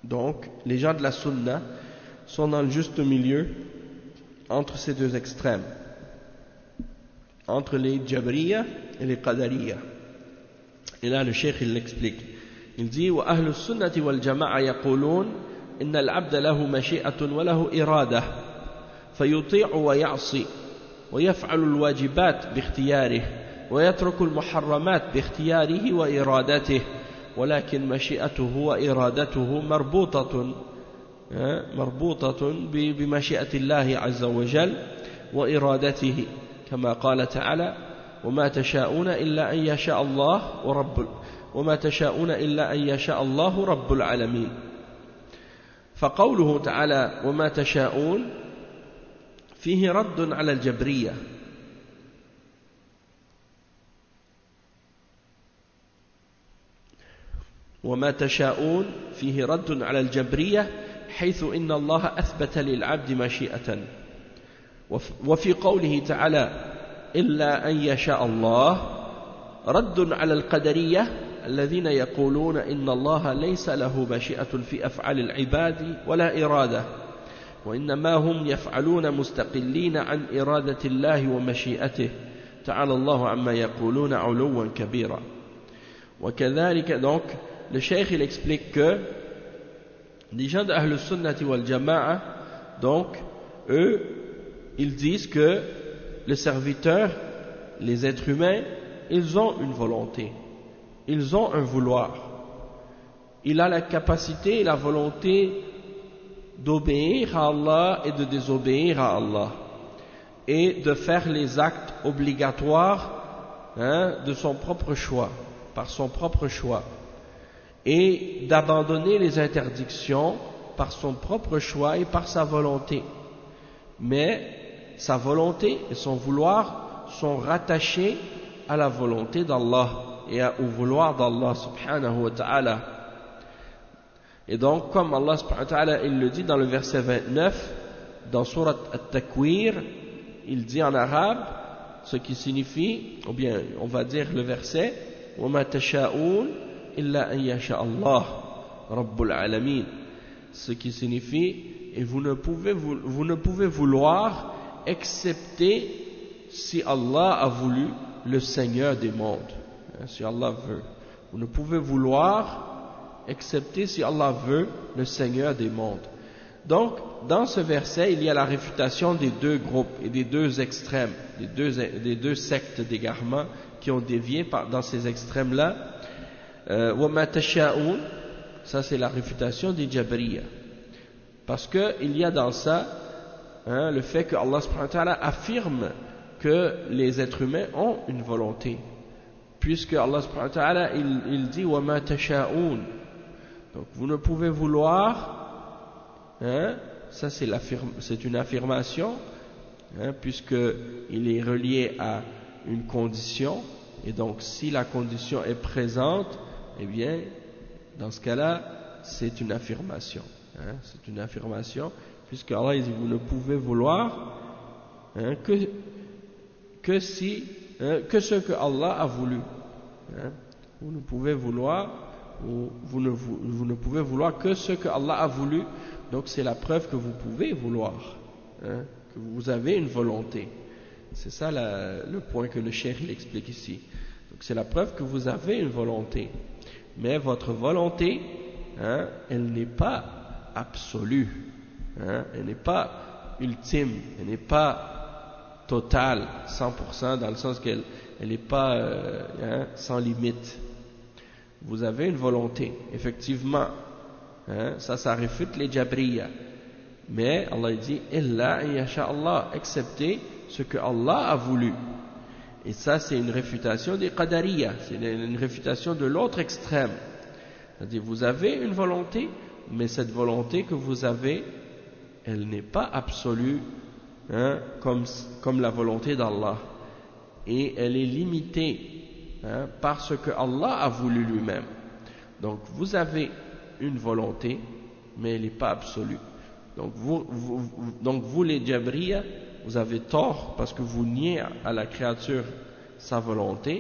Donc, les gens de la Sunna sont dans le juste milieu entre ces deux extrêmes, entre les Jabriya et les Qadariya. Et là, le Cheikh, il l'explique. Il dit, وَأَهْلُ السُّنَّةِ وَالْجَمَاعَةِ يَقُولُونَ إِنَّ الْعَبْدَ لَهُ مَشِيئَةٌ وَلَهُ إِرَادَةٌ فيطيع ويعصي ويفعل الواجبات باختياره ويترك المحرمات باختياره وإرادته ولكن مشيئته وإرادته مربوطة مربوطة بمشيئة الله عز وجل وإرادته كما قال تعالى وما تشاءون إلا أن يشاء الله ورب وما تشاءون إلا أن يشاء الله رب العالمين. فقوله تعالى وما تشاءون فيه رد على الجبرية وما تشاءون فيه رد على الجبرية حيث إن الله أثبت للعبد مشيئة. وفي قوله تعالى إلا أن يشاء الله رد على القدرية الذين يقولون إن الله ليس له مشيئة في أفعال العباد ولا إرادة وإنما هم يفعلون مستقلين عن إرادة الله ومشيئته تعالى الله عما يقولون علوا كبيرا. وكذلك donc le cheikh il explique que les gens de Ahl Sunnati wal Jama'a donc eux ils disent que les serviteurs, les êtres humains, ils ont une volonté, ils ont un vouloir, il a la capacité et la volonté d'obéir à Allah et de désobéir à Allah et de faire les actes obligatoires hein, de son propre choix, par son propre choix, et d'abandonner les interdictions par son propre choix et par sa volonté. Mais sa volonté et son vouloir sont rattachés à la volonté d'Allah et au vouloir d'Allah subhanahu wa ta'ala. Et donc, comme Allah subhanahu wa ta'ala, il le dit dans le verset vingt-neuf, dans Surat At-Takwir, il dit en arabe, ce qui signifie, ou bien on va dire le verset, وَمَا تَشَاءُونَ إِلَّا أَن يَشَاءَ اللَّهُ رَبُّ الْعَالَمِينَ, ce qui signifie, et vous ne pouvez, vous, vous ne pouvez vouloir excepté si Allah a voulu, le Seigneur des mondes, si Allah veut. Vous ne pouvez vouloir excepté si Allah veut, le Seigneur des mondes. Donc, dans ce verset, il y a la réfutation des deux groupes et des deux extrêmes, des deux, des deux sectes d'égarement qui ont dévié par, dans ces extrêmes-là. Euh, وَمَا تَشَاءُونَ, ça c'est la réfutation des Jabriya. Parce qu'il y a dans ça hein, le fait que Allah subhanahu wa ta'ala affirme que les êtres humains ont une volonté. Puisque Allah subhanahu wa ta'ala, il, il dit وَمَا تَشَاءُونَ. Donc vous ne pouvez vouloir, hein, ça c'est, c'est une affirmation, hein, puisqu'il est relié à une condition, et donc si la condition est présente, eh bien, dans ce cas-là, c'est une affirmation. Hein, c'est une affirmation, puisque Allah dit, vous ne pouvez vouloir hein, que, que, si, hein, que ce que Allah a voulu. Hein, vous ne pouvez vouloir Vous ne, vous, vous ne pouvez vouloir que ce que Allah a voulu, donc c'est la preuve que vous pouvez vouloir, hein, que vous avez une volonté. C'est ça la, le point que le cheikh il explique ici. Donc c'est la preuve que vous avez une volonté, mais votre volonté, hein, elle n'est pas absolue, hein, elle n'est pas ultime, elle n'est pas totale, cent pour cent, dans le sens qu'elle n'est pas euh, hein, sans limite. Vous avez une volonté, effectivement, hein, ça, ça réfute les Jabriya. Mais Allah dit, illa yasha Allah, excepté ce que Allah a voulu. Et ça, c'est une réfutation des Qadariya, c'est une réfutation de l'autre extrême. C'est-à-dire, vous avez une volonté, mais cette volonté que vous avez, elle n'est pas absolue, hein, comme, comme la volonté d'Allah. Et elle est limitée. Hein, parce que Allah a voulu lui-même. Donc vous avez une volonté, mais elle n'est pas absolue. Donc vous, vous, vous, donc vous les Jabriya, vous avez tort parce que vous niez à la créature sa volonté,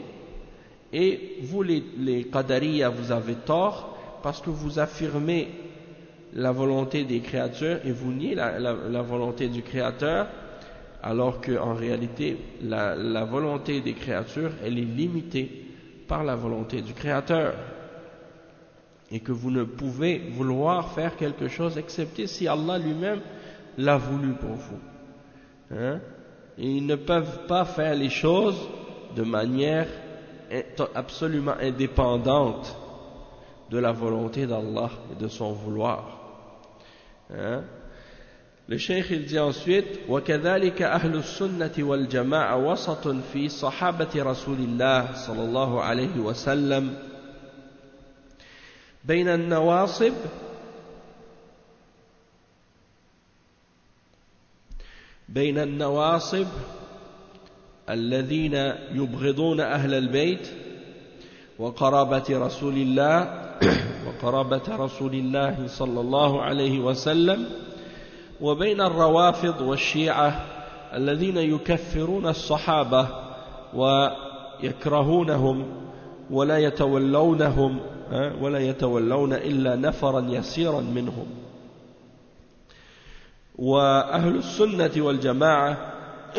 et vous les, les Qadariya, vous avez tort parce que vous affirmez la volonté des créatures et vous niez la, la, la volonté du Créateur, alors qu'en réalité, la, la volonté des créatures, elle est limitée par la volonté du Créateur. Et que vous ne pouvez vouloir faire quelque chose excepté si Allah lui-même l'a voulu pour vous. Hein? Et ils ne peuvent pas faire les choses de manière absolument indépendante de la volonté d'Allah et de son vouloir. Hein? Le cheikh il dit ensuite وَكَذَلِكَ أَهْلُ السُّنَّةِ وَالْجَمَاعَةِ وَسَطٌ فِي صَحَابَةِ رَسُولِ اللَّهِ صلى الله عليه وسلم بين النواصب بين النواصب الذين يبغضون أهل البيت وقرابة رسول الله وقرابة رسول الله صلى الله عليه وسلم وبين الروافض والشيعة الذين يكفرون الصحابة ويكرهونهم ولا يتولونهم ولا يتولون إلا نفرا يسيرا منهم. وأهل السنة والجماعة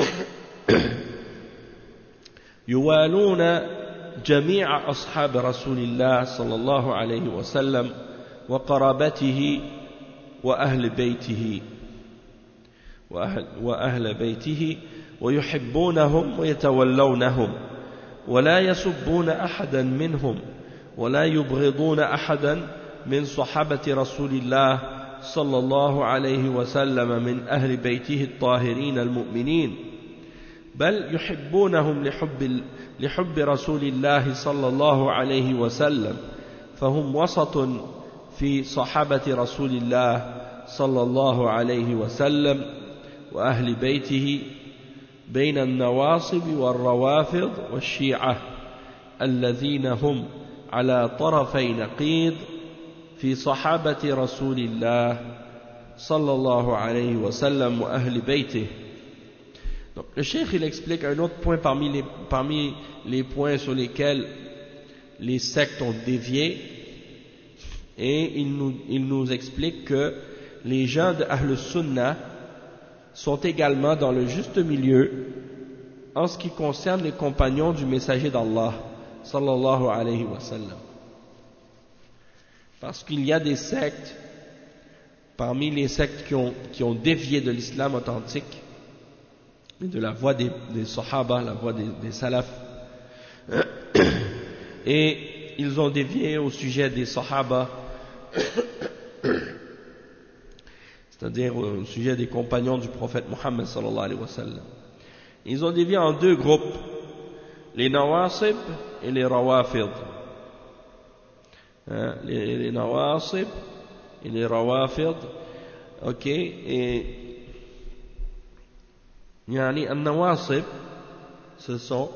يوالون جميع أصحاب رسول الله صلى الله عليه وسلم وقرابته وأهل بيته وأهل, وأهل بيته ويحبونهم ويتولونهم ولا يسبون أحدا منهم ولا يبغضون أحدا من صحابة رسول الله صلى الله عليه وسلم من أهل بيته الطاهرين المؤمنين بل يحبونهم لحب, لحب رسول الله صلى الله عليه وسلم فهم وسط في صحابة رسول الله صلى الله عليه وسلم وأهل بيته بين النواصب والروافض والشيعة الذين هم على طرفي نقيض في صحابة رسول الله صلى الله عليه وسلم وأهل بيته. Donc, le cheikh il explique un autre point parmi les, parmi les points sur lesquels les sectes ont dévié, et il nous, il nous explique que les gens de Ahl Sunnah sont également dans le juste milieu en ce qui concerne les compagnons du messager d'Allah sallallahu alayhi wa sallam. Parce qu'il y a des sectes, parmi les sectes qui ont, qui ont dévié de l'islam authentique, et de la voie des, des sahaba, la voie des, des salafs, et ils ont dévié au sujet des sahaba, c'est-à-dire au sujet des compagnons du prophète Muhammad sallallahu alayhi wa sallam. Ils ont dévié en deux groupes, les nawasib et les rawafid. Hein, les, les nawasib et les rawafid, ok, et yani an-nawasib, ce sont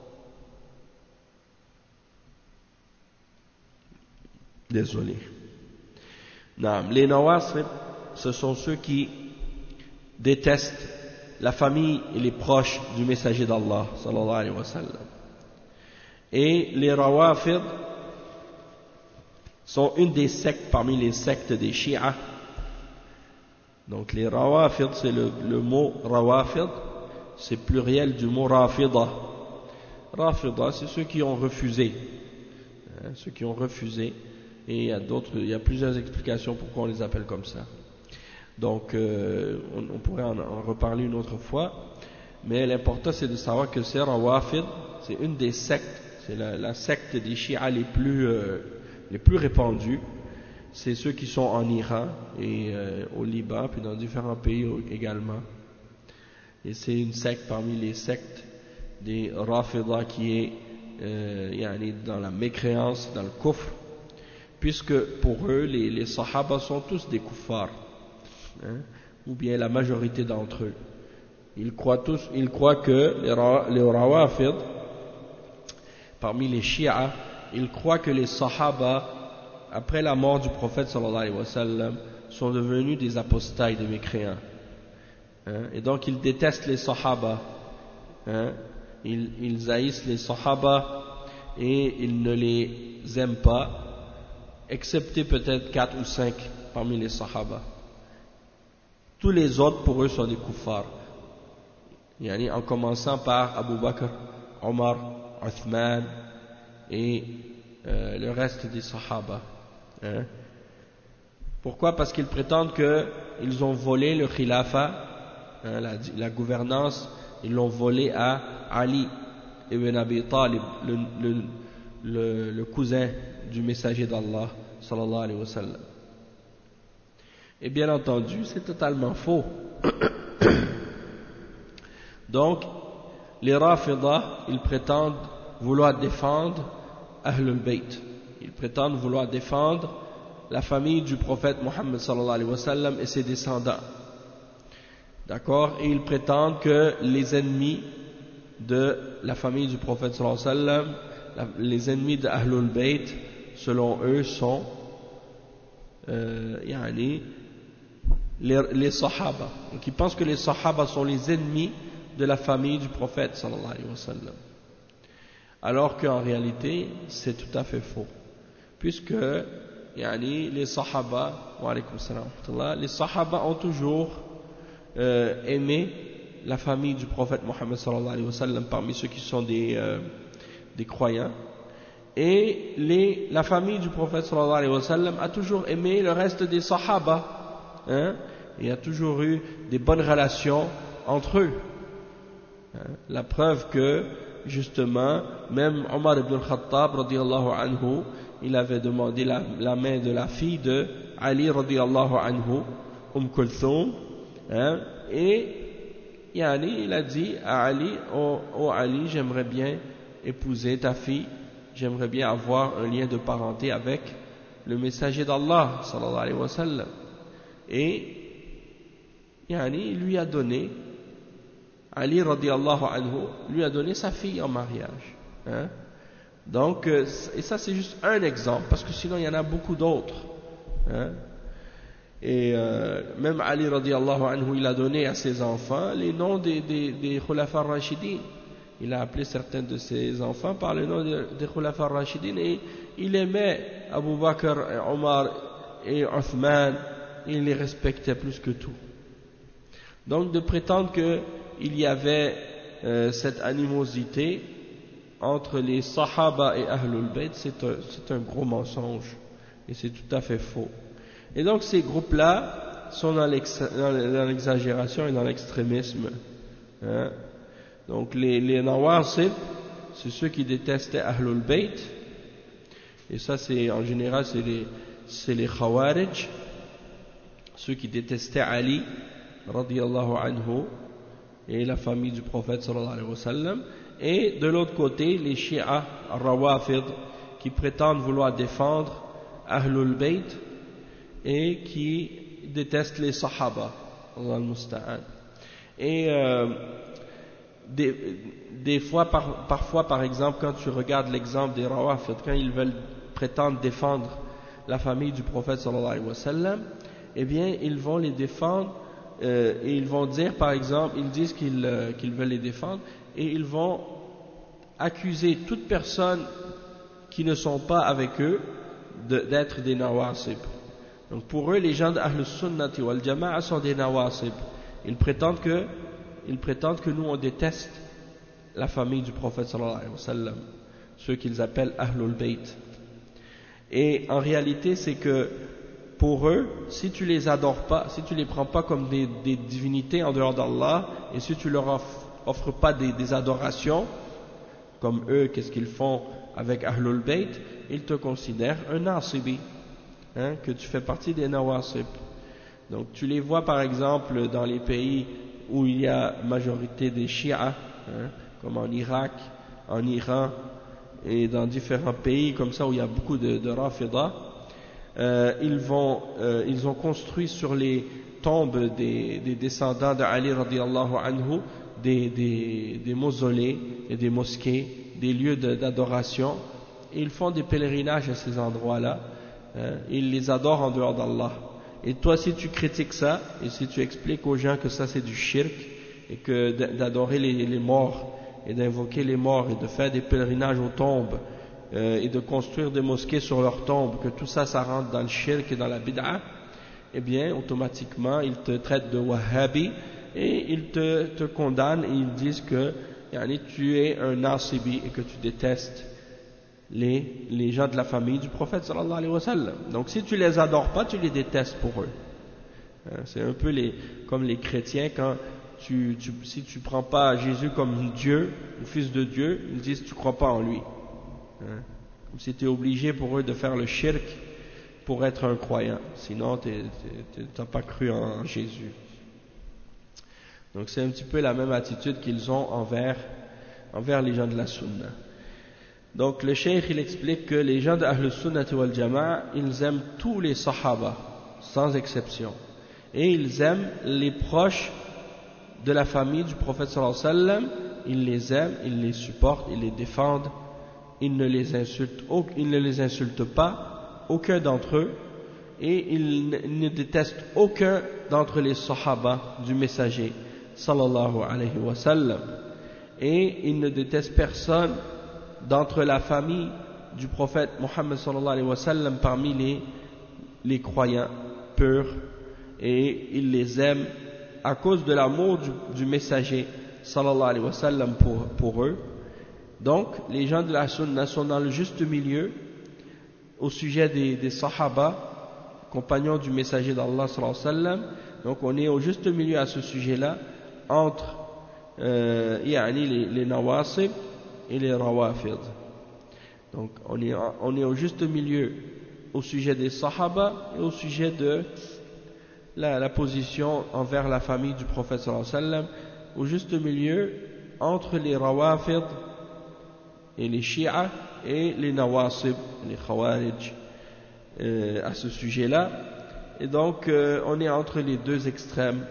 désolé non, les nawasib, ce sont ceux qui détestent la famille et les proches du messager d'Allah sallallahu alayhi wa sallam. Et les rawafid sont une des sectes parmi les sectes des Shia. Donc les rawafid, c'est le, le mot rawafid, c'est pluriel du mot rafida. Rafida, c'est ceux qui ont refusé, hein, ceux qui ont refusé, et il y a d'autres, il y a plusieurs explications pourquoi on les appelle comme ça. Donc euh, on, on pourrait en, en reparler une autre fois, mais l'important c'est de savoir que ces rawafid, c'est une des sectes, c'est la, la secte des Shia les plus euh, les plus répandus. C'est ceux qui sont en Iran et euh, au Liban, puis dans différents pays également. Et c'est une secte parmi les sectes des Rafida qui est euh, yani dans la mécréance, dans le kufr, puisque pour eux, les, les Sahaba sont tous des kuffars, hein, ou bien la majorité d'entre eux. Ils croient tous, ils croient que les, les Rawafid, parmi les Shia, ils croient que les Sahaba, après la mort du prophète sallallahu alayhi wa sallam, sont devenus des apostats et des mécréants. Hein? Et donc ils détestent les Sahaba. Hein? Ils, ils haïssent les Sahaba et ils ne les aiment pas. excepté peut-être quatre ou cinq parmi les Sahaba. Tous les autres pour eux sont des kuffars. Yani, en commençant par Abu Bakr, Omar, Uthman et euh, le reste des Sahaba. Hein? Pourquoi? Parce qu'ils prétendent qu'ils ont volé le khilafa, hein, la, la gouvernance, ils l'ont volé à Ali ibn Abi Talib, le, le, le, le cousin du messager d'Allah, sallallahu alayhi wa sallam. Et bien entendu, c'est totalement faux. Donc, les Rafidah, ils prétendent vouloir défendre Ahlul Bayt. Ils prétendent vouloir défendre la famille du prophète Mohammed sallallahu alayhi wa sallam et ses descendants. D'accord? Et ils prétendent que les ennemis de la famille du prophète sallallahu alayhi wa sallam, les ennemis de Ahlul Bayt, selon eux, sont euh, yani, les, les Sahaba. Donc ils pensent que les Sahaba sont les ennemis de la famille du prophète sallallahu alayhi wa sallam. Alors qu'en réalité, c'est tout à fait faux. Puisque yani, les Sahaba, wa alaykum salam, les Sahaba ont toujours euh, aimé la famille du prophète Mohammed sallallahu alayhi wa sallam parmi ceux qui sont des, euh, des croyants. Et les, la famille du prophète sallallahu alayhi wa sallam a toujours aimé le reste des Sahaba. Hein? Il y a toujours eu des bonnes relations entre eux. Hein? La preuve que, justement, même Omar ibn al-Khattab, radiyallahu anhu, il avait demandé la, la main de la fille de Ali, radiyallahu anhu, Umm Kulthum, hein? Et yani, il a dit à Ali, oh, oh Ali, j'aimerais bien épouser ta fille, j'aimerais bien avoir un lien de parenté avec le messager d'Allah, sallallahu alayhi wa sallam. Et yani, il lui a donné, Ali radiallahu anhu, lui a donné sa fille en mariage. Hein? Donc, et ça c'est juste un exemple, parce que sinon il y en a beaucoup d'autres. Hein? Et euh, même Ali radiallahu anhu, il a donné à ses enfants les noms des, des, des Khulafa Rashidin. Il a appelé certains de ses enfants par le nom des, des Khulafa Rashidin, et il aimait Abu Bakr, Omar et Uthman, il les respectait plus que tout. Donc de prétendre qu'il y avait euh, cette animosité entre les Sahaba et Ahlul Bayt, c'est un, c'est un gros mensonge, et c'est tout à fait faux. Et donc ces groupes-là sont dans l'exagération et dans l'extrémisme. Hein? Donc les, les Nawasib, c'est ceux qui détestaient Ahlul Bayt, et ça c'est en général c'est les, c'est les Khawarij, ceux qui détestaient Ali radiyallahu anhu et la famille du prophète sallallahu alayhi wa sallam, et de l'autre côté les Shia Rawafid qui prétendent vouloir défendre Ahlul Bayt et qui détestent les Sahaba, Allah al-Musta'an. Et euh, des, des fois, par, parfois par exemple, quand tu regardes l'exemple des Rawafid, quand ils veulent prétendre défendre la famille du prophète sallallahu alayhi wa sallam, eh bien ils vont les défendre euh, et ils vont dire par exemple, ils disent qu'ils, euh, qu'ils veulent les défendre, et ils vont accuser toute personne qui ne sont pas avec eux de, d'être des Nawasib. Donc pour eux, les gens d'Ahl Sunnati wal Jama'a sont des Nawasib. Ils prétendent que, ils prétendent que nous on déteste la famille du prophète sallallahu alayhi wa sallam, ceux qu'ils appellent Ahlul Bayt. Et en réalité, c'est que pour eux, si tu les adores pas, si tu les prends pas comme des, des divinités en dehors d'Allah, et si tu leur offres, offres pas des, des adorations, comme eux, qu'est-ce qu'ils font avec Ahlul Bayt, ils te considèrent un Nasibi, hein, que tu fais partie des Nawasib. Donc tu les vois par exemple dans les pays où il y a majorité des Shia, hein, comme en Irak, en Iran, et dans différents pays comme ça où il y a beaucoup de, de Rafidah. Euh, ils, vont, euh, ils ont construit sur les tombes des, des descendants de Ali radiallahu anhu des, des, des mausolées et des mosquées, des lieux de, d'adoration, et ils font des pèlerinages à ces endroits-là. Hein, ils les adorent en dehors d'Allah. Et toi, si tu critiques ça, et si tu expliques aux gens que ça c'est du shirk, et que d'adorer les, les morts, et d'invoquer les morts, et de faire des pèlerinages aux tombes, euh, et de construire des mosquées sur leurs tombes, que tout ça, ça rentre dans le shirk et dans la bid'a, eh bien, automatiquement, ils te traitent de wahhabi et ils te, te condamnent et ils disent que yani, tu es un nasibi et que tu détestes les, les gens de la famille du prophète sallallahu alayhi wa sallam. Donc si tu les adores pas, tu les détestes pour eux. C'est un peu les, comme les chrétiens, quand tu, tu, si tu prends pas Jésus comme Dieu, le Fils de Dieu, ils disent tu crois pas en lui. Comme si tu es obligé pour eux de faire le shirk pour être un croyant, sinon tu n'as pas cru en Jésus. Donc c'est un petit peu la même attitude qu'ils ont envers, envers les gens de la Sunna. Donc le cheikh il explique que les gens de Ahl Sunnati wal Jama'a, ils aiment tous les Sahaba, sans exception. Et ils aiment les proches de la famille du prophète sallallahu alayhi wa sallam, ils les aiment, ils les supportent, ils les défendent, ils ne les insultent, ils ne les insultent pas, aucun d'entre eux, et ils ne détestent aucun d'entre les Sahaba du messager sallallahu alayhi wa sallam. Et ils ne détestent personne d'entre la famille du prophète Mohammed sallallahu alayhi wa sallam parmi les, les croyants purs, et ils les aiment à cause de l'amour du, du messager sallallahu alayhi wa sallam pour, pour eux. Donc les gens de la sunna sont dans le juste milieu au sujet des, des sahaba, compagnons du messager d'Allah sallallahu alayhi wa sallam. Donc on est au juste milieu à ce sujet-là entre euh, yani les, les nawasib et les rawafid. Donc on est, on est au juste milieu au sujet des sahaba et au sujet de la, la position envers la famille du prophète sallallahu alayhi wa sallam, au juste milieu entre les rawafid et les shi'a et les nawasib, les khawarij, euh, à ce sujet-là. Et donc euh, on est entre les deux extrêmes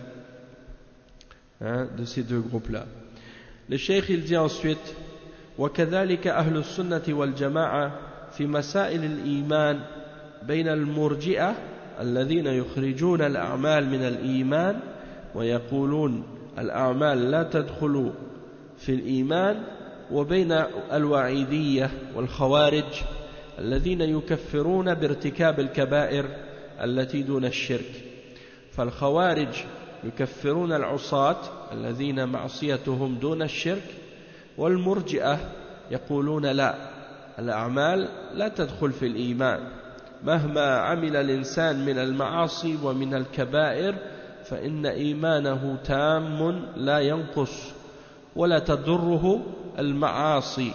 hein, de ces deux groupes-là. Le cheikh il dit ensuite وكذلك أهل السنة والجماعة في مسائل الإيمان بين المرجئة الذين يخرجون الأعمال من الإيمان ويقولون الأعمال لا تدخل في الإيمان، وبين الوعيدية والخوارج الذين يكفرون بارتكاب الكبائر التي دون الشرك. فالخوارج يكفرون العصاة الذين معصيتهم دون الشرك، والمرجئة يقولون لا، الأعمال لا تدخل في الإيمان مهما عمل الإنسان من المعاصي ومن الكبائر فإن إيمانه تام لا ينقص ولا تضره المعاصي.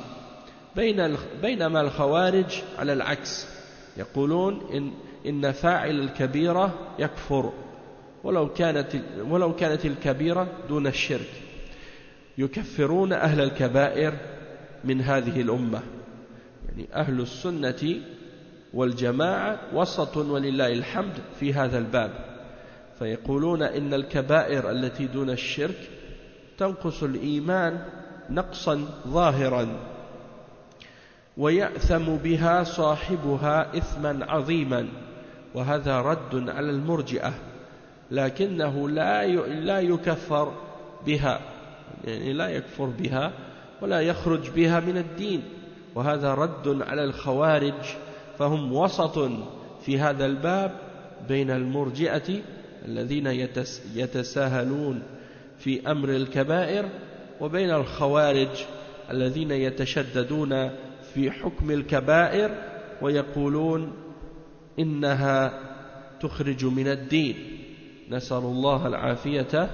بينما الخوارج على العكس يقولون إن, إن فاعل الكبيرة يكفر ولو كانت, ولو كانت الكبيرة دون الشرك، يكفرون أهل الكبائر من هذه الأمة. يعني أهل السنة والجماعة وسط ولله الحمد في هذا الباب، فيقولون إن الكبائر التي دون الشرك تنقص الإيمان نقصا ظاهرا ويأثم بها صاحبها إثما عظيما، وهذا رد على المرجئة، لكنه لا لا يكفر بها، يعني لا يكفر بها ولا يخرج بها من الدين، وهذا رد على الخوارج، فهم وسط في هذا الباب بين المرجئة الذين يتساهلون في أمر الكبائر وبين الخوارج الذين يتشددون في حكم الكبائر ويقولون إنها تخرج من الدين. نسأل الله العافية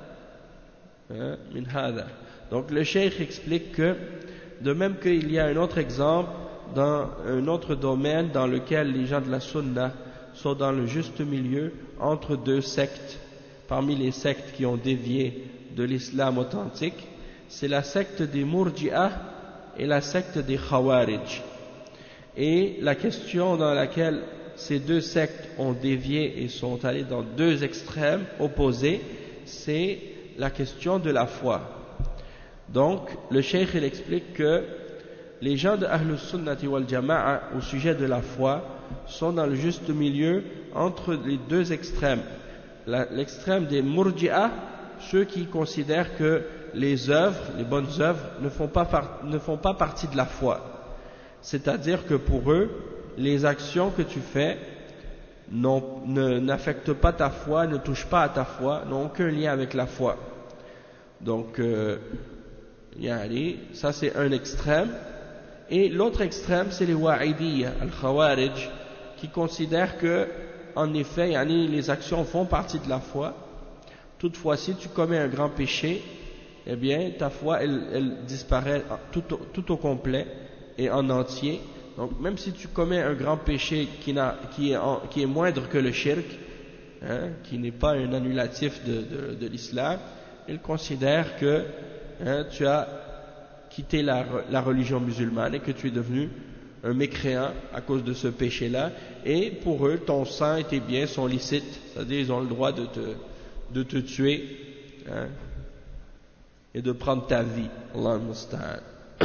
من هذا. Donc le cheikh explique que de même qu'il y a un autre exemple dans un autre domaine dans lequel les gens de la sunna sont dans le juste milieu entre deux sectes, parmi les sectes qui ont dévié de l'islam authentique, c'est la secte des Murji'ah et la secte des Khawarij. Et la question dans laquelle ces deux sectes ont dévié et sont allés dans deux extrêmes opposés, c'est la question de la foi. Donc, le cheikh il explique que les gens de Ahlus Sunnati wal Jama'a au sujet de la foi sont dans le juste milieu entre les deux extrêmes. L'extrême des Murji'ah, ceux qui considèrent que les œuvres, les bonnes œuvres, ne font pas, ne font pas partie de la foi. c'est-à-dire que pour eux, les actions que tu fais ne, n'affectent pas ta foi, ne touchent pas à ta foi, n'ont aucun lien avec la foi. Donc, euh, yani, ça c'est un extrême. Et l'autre extrême, c'est les wa'idiyya, al-khawarij, qui considèrent que, en effet, yani, les actions font partie de la foi. Toutefois, si tu commets un grand péché, eh bien, ta foi, elle, elle disparaît tout, tout au complet et en entier. Donc, même si tu commets un grand péché qui, n'a, qui, est, en, qui est moindre que le shirk, hein, qui n'est pas un annulatif de, de, de l'islam, ils considèrent que hein, tu as quitté la, la religion musulmane et que tu es devenu un mécréant à cause de ce péché-là. Et pour eux, ton sang et tes biens sont licites, c'est-à-dire ils ont le droit de te, de te tuer hein, et de prendre ta vie. Allah musta'an.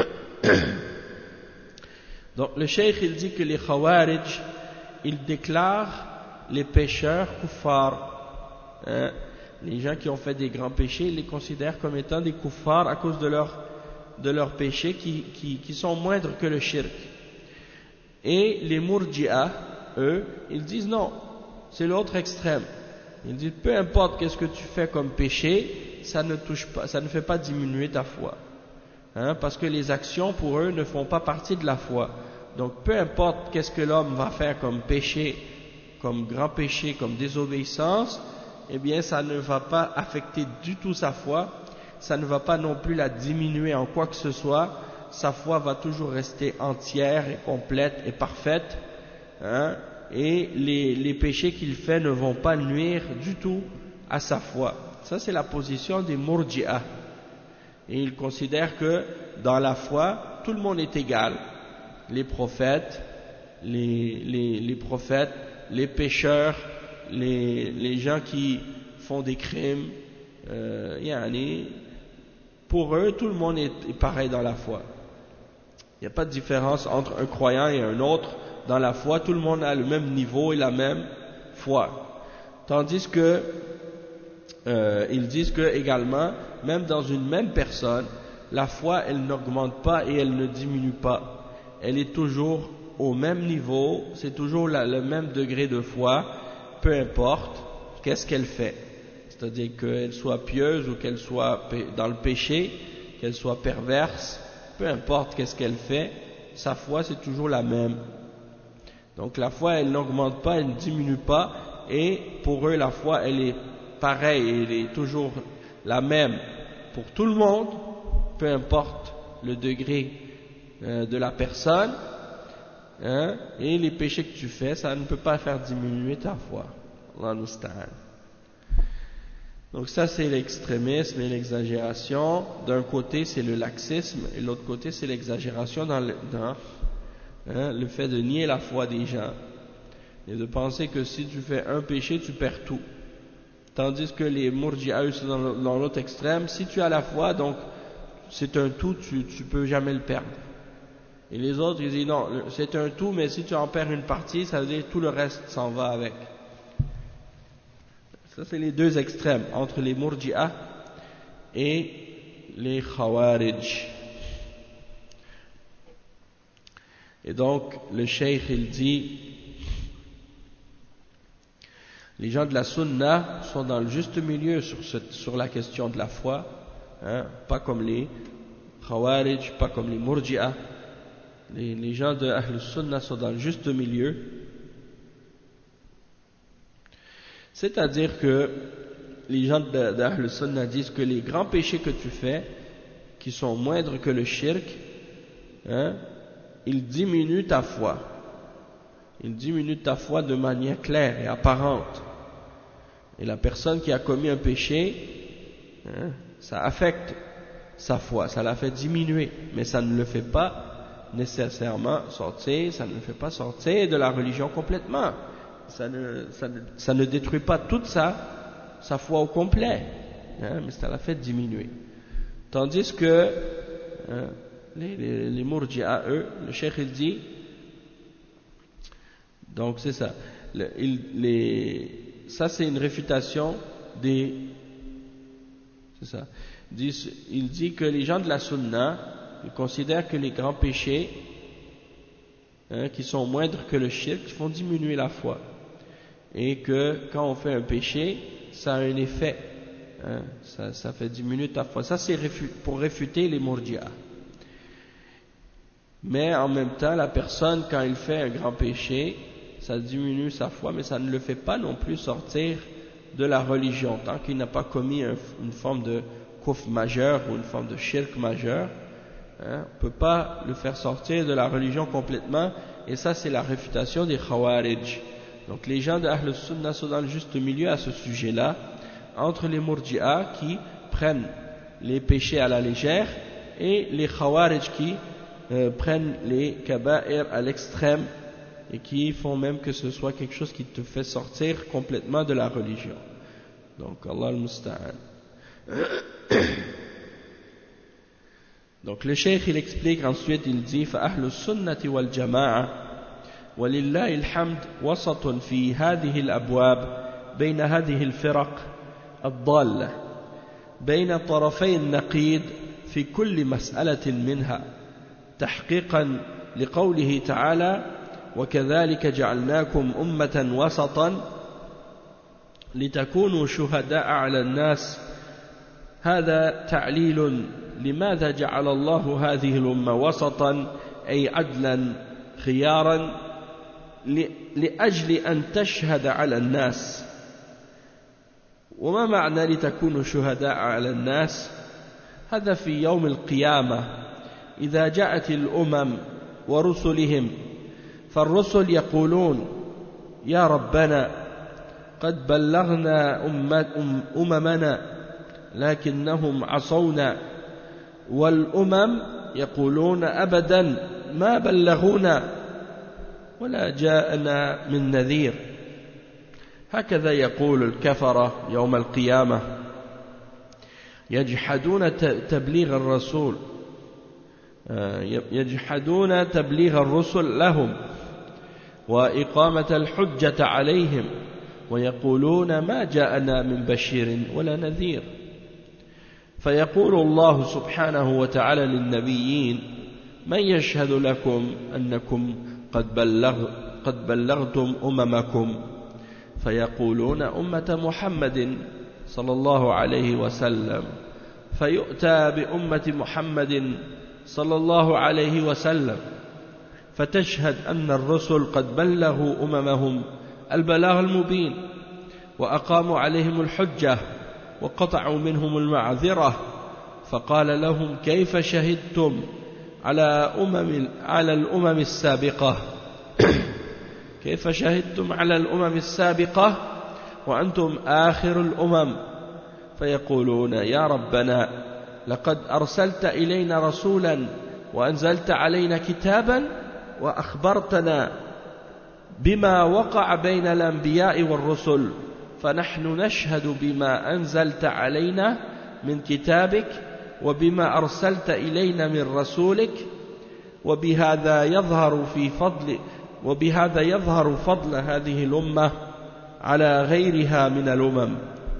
Donc le cheikh il dit que les khawarij ils déclarent les pécheurs kuffar, hein, les gens qui ont fait des grands péchés, ils les considèrent comme étant des kuffars à cause de leurs de leurs péchés qui, qui, qui sont moindres que le shirk. Et les murji'a, eux, ils disent non, c'est l'autre extrême. Ils disent peu importe qu'est-ce que tu fais comme péché, ça ne touche pas, ça ne fait pas diminuer ta foi. Hein, parce que les actions pour eux ne font pas partie de la foi. Donc peu importe qu'est-ce que l'homme va faire comme péché, comme grand péché, comme désobéissance, eh bien ça ne va pas affecter du tout sa foi, ça ne va pas non plus la diminuer en quoi que ce soit, sa foi va toujours rester entière et complète et parfaite, hein, et les, les péchés qu'il fait ne vont pas nuire du tout à sa foi. Ça c'est la position des murji'a. Et ils considèrent que dans la foi, tout le monde est égal. Les prophètes, les, les, les prophètes, les pécheurs, les, les gens qui font des crimes, euh, yani, pour eux, tout le monde est, est pareil dans la foi. Il n'y a pas de différence entre un croyant et un autre dans la foi. Tout le monde a le même niveau et la même foi. Tandis que euh, ils disent que également, même dans une même personne, la foi, elle n'augmente pas et elle ne diminue pas. Elle est toujours au même niveau, c'est toujours la, le même degré de foi, peu importe qu'est-ce qu'elle fait. C'est-à-dire qu'elle soit pieuse ou qu'elle soit dans le péché, qu'elle soit perverse, peu importe qu'est-ce qu'elle fait, sa foi c'est toujours la même. Donc la foi elle n'augmente pas, elle ne diminue pas, et pour eux la foi elle est pareille, elle est toujours la même pour tout le monde, peu importe le degré euh, de la personne, hein, et les péchés que tu fais, ça ne peut pas faire diminuer ta foi. Allah nous sta'an. Donc ça c'est l'extrémisme et l'exagération. D'un côté c'est le laxisme et de l'autre côté c'est l'exagération dans, le, dans hein, le fait de nier la foi des gens et de penser que si tu fais un péché tu perds tout. Tandis que les murji'a eux c'est dans l'autre extrême, si tu as la foi donc c'est un tout, tu ne peux jamais le perdre. Et les autres ils disent non, c'est un tout mais si tu en perds une partie ça veut dire que tout le reste s'en va avec. Ça c'est les deux extrêmes entre les murji'a et les khawarij. Et donc le cheikh il dit les gens de la sunna sont dans le juste milieu sur, ce, sur la question de la foi, hein, pas comme les khawarij, pas comme les murji'a. Les, les gens de Ahl Sunna sont dans le juste milieu. C'est-à-dire que les gens d'Ahl Sunnah disent que les grands péchés que tu fais, qui sont moindres que le shirk, hein, ils diminuent ta foi. Ils diminuent ta foi de manière claire et apparente. Et la personne qui a commis un péché, hein, ça affecte sa foi, ça la fait diminuer, mais ça ne le fait pas nécessairement sortir, ça ne le fait pas sortir de la religion complètement. Ça ne, ça, ne, ça ne détruit pas toute sa, sa foi au complet, hein, mais ça la fait diminuer. Tandis que hein, les, les, les murji'a, eux, le cheikh il dit, donc c'est ça, le, il, les, ça c'est une réfutation des, c'est ça, il dit, il dit que les gens de la sunna, ils considèrent que les grands péchés, hein, qui sont moindres que le shirk, qui font diminuer la foi. Et que quand on fait un péché, ça a un effet, hein, ça, ça fait diminuer ta foi. Ça c'est pour réfuter les murji'a. Mais en même temps, la personne, quand il fait un grand péché, ça diminue sa foi, mais ça ne le fait pas non plus sortir de la religion, tant qu'il n'a pas commis un, une forme de kufr majeur ou une forme de shirk majeur. Hein, on ne peut pas le faire sortir de la religion complètement, et ça c'est la réfutation des Khawarij. Donc les gens de Ahl Sunnah sont dans le juste milieu à ce sujet-là, entre les Murji'a qui prennent les péchés à la légère et les Khawarij qui euh, prennent les Kaba'ir à l'extrême et qui font même que ce soit quelque chose qui te fait sortir complètement de la religion. Donc Allah al-Musta'an. Donc le cheikh il explique ensuite, il dit فَأَهْلُ السُّنَّةِ وَالْجَمَاعَةِ وَلِلَّهِ الْحَمْدِ وسط في هذه الأبواب بين هذه الفرق الضالة بين طرفي النقيض في كل مسألة منها تحقيقا لقوله تعالى وكذلك جعلناكم أمة وسطا لتكونوا شهداء على الناس. هذا تعليل لماذا جعل الله هذه الأمة وسطا أي عدلا خيارا لأجل أن تشهد على الناس. وما معنى لتكونوا شهداء على الناس؟ هذا في يوم القيامة إذا جاءت الأمم ورسلهم فالرسل يقولون يا ربنا قد بلغنا أممنا لكنهم عصونا، والأمم يقولون أبدا ما بلغونا ولا جاءنا من نذير. هكذا يقول الكفرة يوم القيامة يجحدون تبليغ الرسول يجحدون تبليغ الرسل لهم وإقامة الحجة عليهم ويقولون ما جاءنا من بشير ولا نذير. فيقول الله سبحانه وتعالى للنبيين من يشهد لكم أنكم قد, بلغ قد بلغتم أممكم؟ فيقولون أمة محمد صلى الله عليه وسلم، فيؤتى بأمة محمد صلى الله عليه وسلم فتشهد أن الرسل قد بلغوا أممهم البلاغ المبين وأقاموا عليهم الحجة وقطعوا منهم المعذرة. فقال لهم كيف شهدتم على أمم على الأمم السابقة كيف شهدتم على الأمم السابقة وأنتم آخر الأمم؟ فيقولون يا ربنا لقد أرسلت إلينا رسولا وأنزلت علينا كتابا وأخبرتنا بما وقع بين الأنبياء والرسل، فنحن نشهد بما أنزلت علينا من كتابك وبما أرسلت إلينا من رسولك، وبهذا يظهر في فضل وبهذا يظهر فضل هذه الأمة على غيرها من الأمم.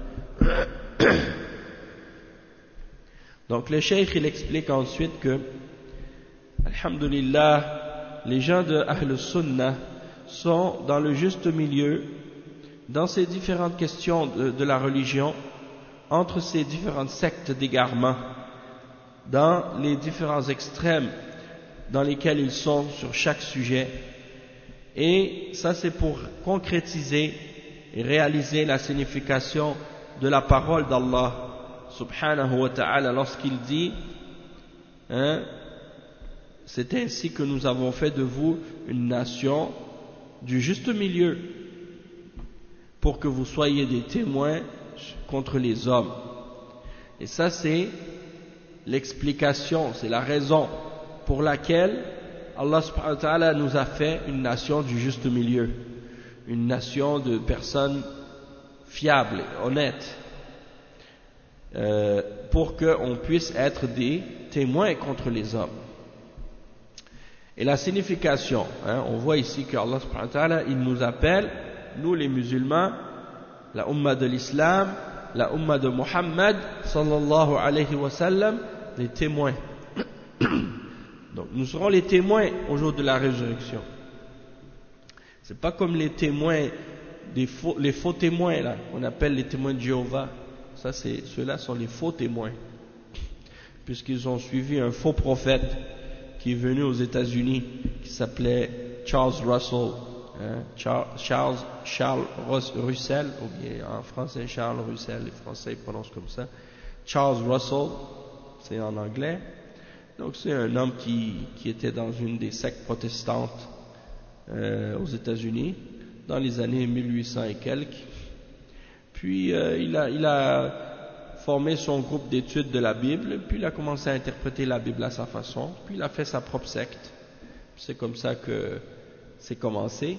Donc le cheikh il explique ensuite que alhamdulillah, les gens de Ahl Sunnah sont dans le juste milieu dans ces différentes questions de, de la religion, entre ces différentes sectes d'égarement, dans les différents extrêmes dans lesquels ils sont sur chaque sujet. Et ça c'est pour concrétiser et réaliser la signification de la parole d'Allah subhanahu wa ta'ala lorsqu'il dit hein, c'est ainsi que nous avons fait de vous une nation du juste milieu pour que vous soyez des témoins contre les hommes. Et ça c'est l'explication, c'est la raison pour laquelle Allah subhanahu wa ta'ala nous a fait une nation du juste milieu, une nation de personnes fiables et honnêtes, euh, pour qu'on puisse être des témoins contre les hommes. Et la signification, hein, on voit ici que Allah subhanahu wa ta'ala il nous appelle, nous les musulmans, la umma de l'islam, la umma de Muhammad sallallahu alayhi wa sallam, des témoins. Donc nous serons les témoins au jour de la résurrection. C'est pas comme les témoins, des faux, les faux témoins là, on appelle les témoins de Jéhovah. Ça, c'est, ceux-là sont les faux témoins, puisqu'ils ont suivi un faux prophète qui est venu aux États-Unis, qui s'appelait Charles Russell, hein, Charles, Charles, Charles Russell, ou bien en français Charles Russell, les Français prononcent comme ça. Charles Russell, c'est en anglais. Donc c'est un homme qui, qui était dans une des sectes protestantes euh, aux États-Unis dans les années mille huit cents et quelques. Puis euh, il a, il a formé son groupe d'études de la Bible, puis il a commencé à interpréter la Bible à sa façon, puis il a fait sa propre secte. C'est comme ça que c'est commencé.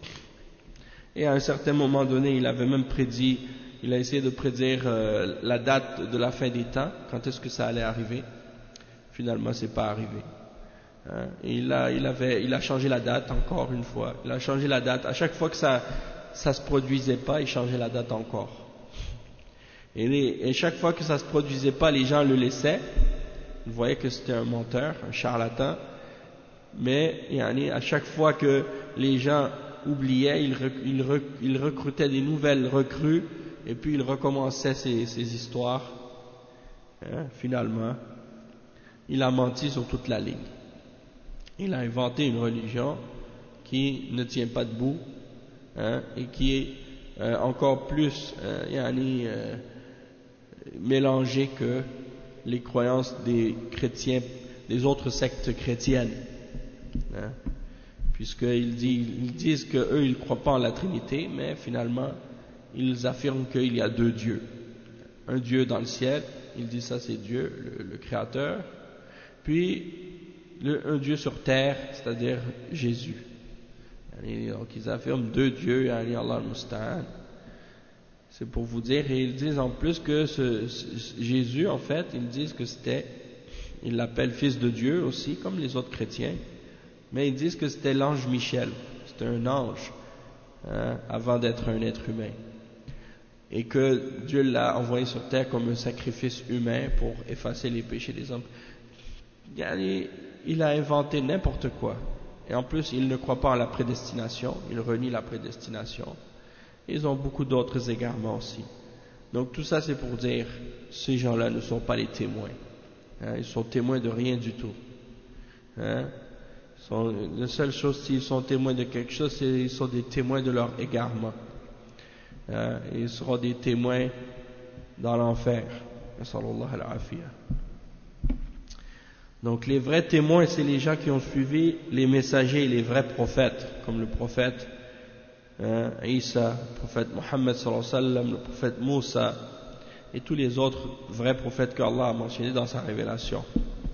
Et à un certain moment donné, il avait même prédit, il a essayé de prédire euh, la date de la fin des temps, quand est-ce que ça allait arriver. Finalement, c'est pas arrivé. Hein? Et il a, il avait, il a changé la date encore une fois. Il a changé la date. À chaque fois que ça, ça se produisait pas, il changeait la date encore. Et, les, et chaque fois que ça se produisait pas, les gens le laissaient. Ils voyaient que c'était un menteur, un charlatan. Mais yani, à chaque fois que les gens oubliaient, ils, rec, ils, rec, ils recrutaient des nouvelles recrues et puis ils recommençaient ces, ces histoires. Hein, finalement, il a menti sur toute la ligne. Il a inventé une religion qui ne tient pas debout, hein, et qui est euh, encore plus euh, yani, euh, mélangée que les croyances des chrétiens, des autres sectes chrétiennes. Hein, puisqu'ils disent, ils disent qu'eux, ils ne croient pas en la Trinité, mais finalement, ils affirment qu'il y a deux dieux. Un Dieu dans le ciel, ils disent ça c'est Dieu, le, le Créateur, puis le, un Dieu sur terre, c'est-à-dire Jésus. Donc ils affirment deux dieux, Allah al-Musta'an. C'est pour vous dire, et ils disent en plus que ce, ce, Jésus, en fait, ils disent que c'était, ils l'appellent fils de Dieu aussi, comme les autres chrétiens, mais ils disent que c'était l'ange Michel, c'était un ange, hein, avant d'être un être humain. Et que Dieu l'a envoyé sur terre comme un sacrifice humain pour effacer les péchés des hommes. Il a inventé n'importe quoi. Et en plus, il ne croit pas en la prédestination, il renie la prédestination. Ils ont beaucoup d'autres égarements aussi. Donc tout ça c'est pour dire, ces gens-là ne sont pas les témoins. Hein, ils sont témoins de rien du tout. Hein, sont, la seule chose, s'ils sont témoins de quelque chose, c'est qu'ils sont des témoins de leur égarement. Hein, et ils seront des témoins dans l'enfer. Donc les vrais témoins, c'est les gens qui ont suivi les messagers et les vrais prophètes, comme le prophète hein, Isa, le prophète Mohammed sallallahu alayhi wa sallam, le prophète Moussa et tous les autres vrais prophètes qu'Allah a mentionnés dans sa révélation.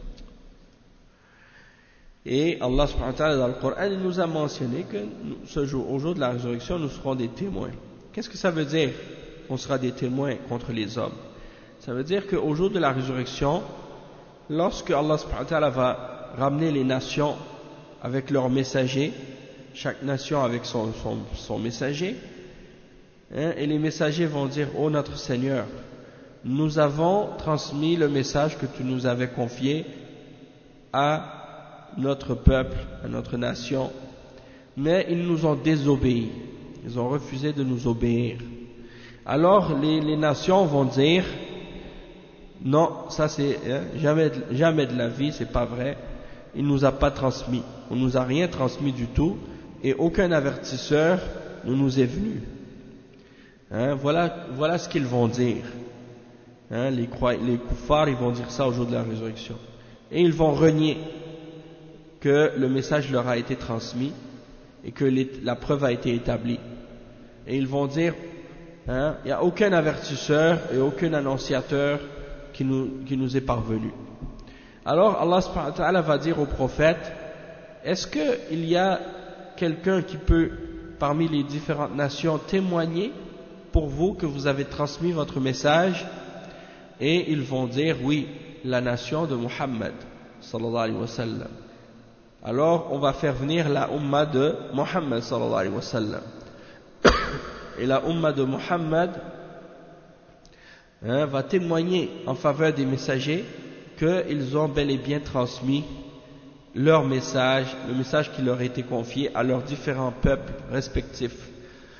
Et Allah subhanahu wa ta'ala dans le Coran, il nous a mentionné que nous, ce jour, au jour de la résurrection, nous serons des témoins. Qu'est-ce que ça veut dire qu'on sera des témoins contre les hommes? Ça veut dire qu'au jour de la résurrection, lorsque Allah subhanahu wa ta'ala va ramener les nations avec leurs messagers, chaque nation avec son, son, son messager, hein, et les messagers vont dire, ô notre Seigneur, nous avons transmis le message que tu nous avais confié à notre peuple, à notre nation, mais ils nous ont désobéi, ils ont refusé de nous obéir. Alors les, les nations vont dire, non, ça c'est hein, jamais, jamais de la vie, c'est pas vrai, il nous a pas transmis, on nous a rien transmis du tout, et aucun avertisseur ne nous est venu. Hein, voilà, voilà ce qu'ils vont dire. Hein, les, les kuffars, ils vont dire ça au jour de la résurrection. Et ils vont renier que le message leur a été transmis et que les, la preuve a été établie. Et ils vont dire, hein, il n'y a aucun avertisseur et aucun annonciateur qui nous, qui nous est parvenu. Alors Allah subhanahu wa ta'ala va dire au prophète, est-ce qu'il y a quelqu'un qui peut, parmi les différentes nations, témoigner pour vous que vous avez transmis votre message? Et ils vont dire, oui, la nation de Muhammad, sallallahu alayhi wa sallam. Alors, on va faire venir la Ummah de Muhammad, sallallahu alayhi wa sallam. Et la Ummah de Muhammad hein, va témoigner en faveur des messagers qu'ils ont bel et bien transmis leur message, le message qui leur a été confié à leurs différents peuples respectifs,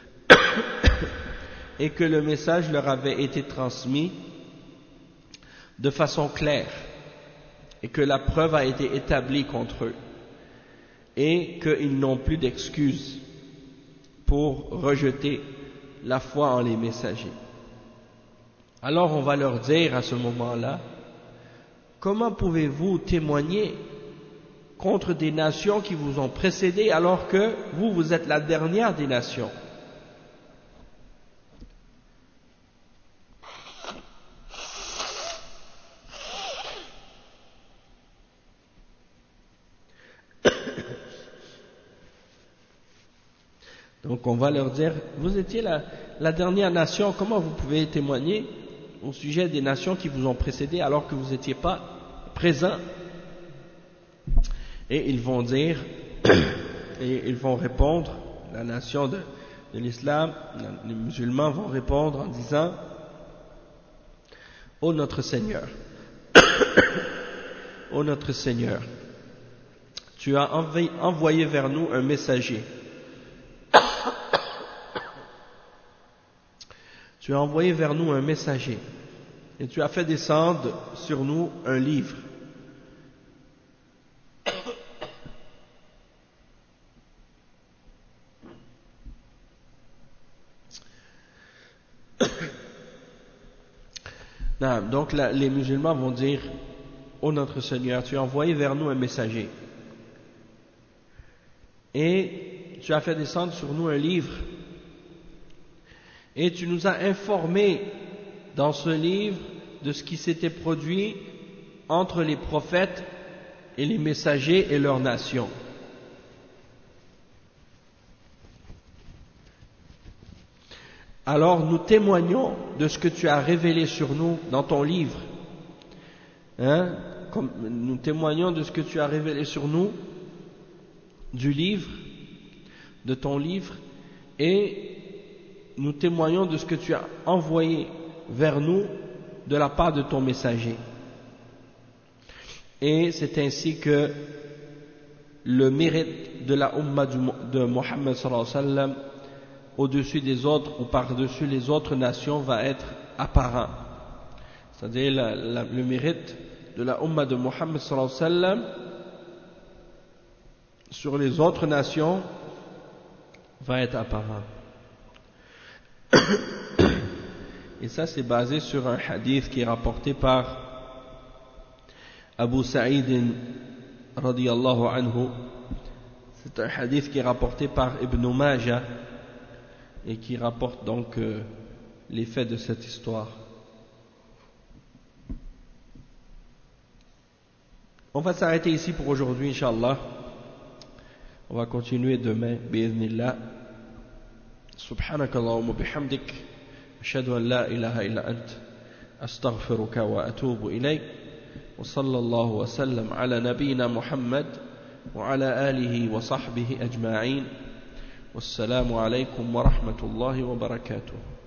et que le message leur avait été transmis de façon claire, et que la preuve a été établie contre eux, et qu'ils n'ont plus d'excuses pour rejeter la foi en les messagers. Alors on va leur dire à ce moment-là, comment pouvez-vous témoigner contre des nations qui vous ont précédé alors que vous, vous êtes la dernière des nations? Donc on va leur dire, vous étiez la, la dernière nation, comment vous pouvez témoigner au sujet des nations qui vous ont précédé alors que vous n'étiez pas présents? Et ils vont dire, et ils vont répondre, la nation de, de l'islam, les musulmans vont répondre en disant, ô notre Seigneur, ô notre Seigneur, tu as envoyé vers nous un messager. Tu as envoyé vers nous un messager et tu as fait descendre sur nous un livre. Non, donc la, les musulmans vont dire, ô notre Seigneur, tu as envoyé vers nous un messager et tu as fait descendre sur nous un livre. Et tu nous as informés dans ce livre de ce qui s'était produit entre les prophètes et les messagers et leurs nations. Alors nous témoignons de ce que tu as révélé sur nous dans ton livre. Hein? Comme nous témoignons de ce que tu as révélé sur nous du livre, de ton livre, et nous témoignons de ce que tu as envoyé vers nous de la part de ton messager. Et c'est ainsi que le mérite de la Ummah de Mohammed sallallahu alayhi wa sallam au-dessus des autres ou par-dessus les autres nations va être apparent. C'est-à-dire la, la, le mérite de la Ummah de Mohammed sallallahu alayhi wa sallam sur les autres nations va être apparent. Et ça c'est basé sur un hadith qui est rapporté par Abu Sa'id radiyallahu anhu. C'est un hadith qui est rapporté par Ibn Majah et qui rapporte donc euh, les faits de cette histoire. On va s'arrêter ici pour aujourd'hui, Inch'Allah. On va continuer demain, bi'idhnillah. سبحانك اللهم وبحمدك أشهد أن لا إله إلا أنت أستغفرك وأتوب إليك وصلى الله وسلم على نبينا محمد وعلى آله وصحبه أجمعين والسلام عليكم ورحمة الله وبركاته.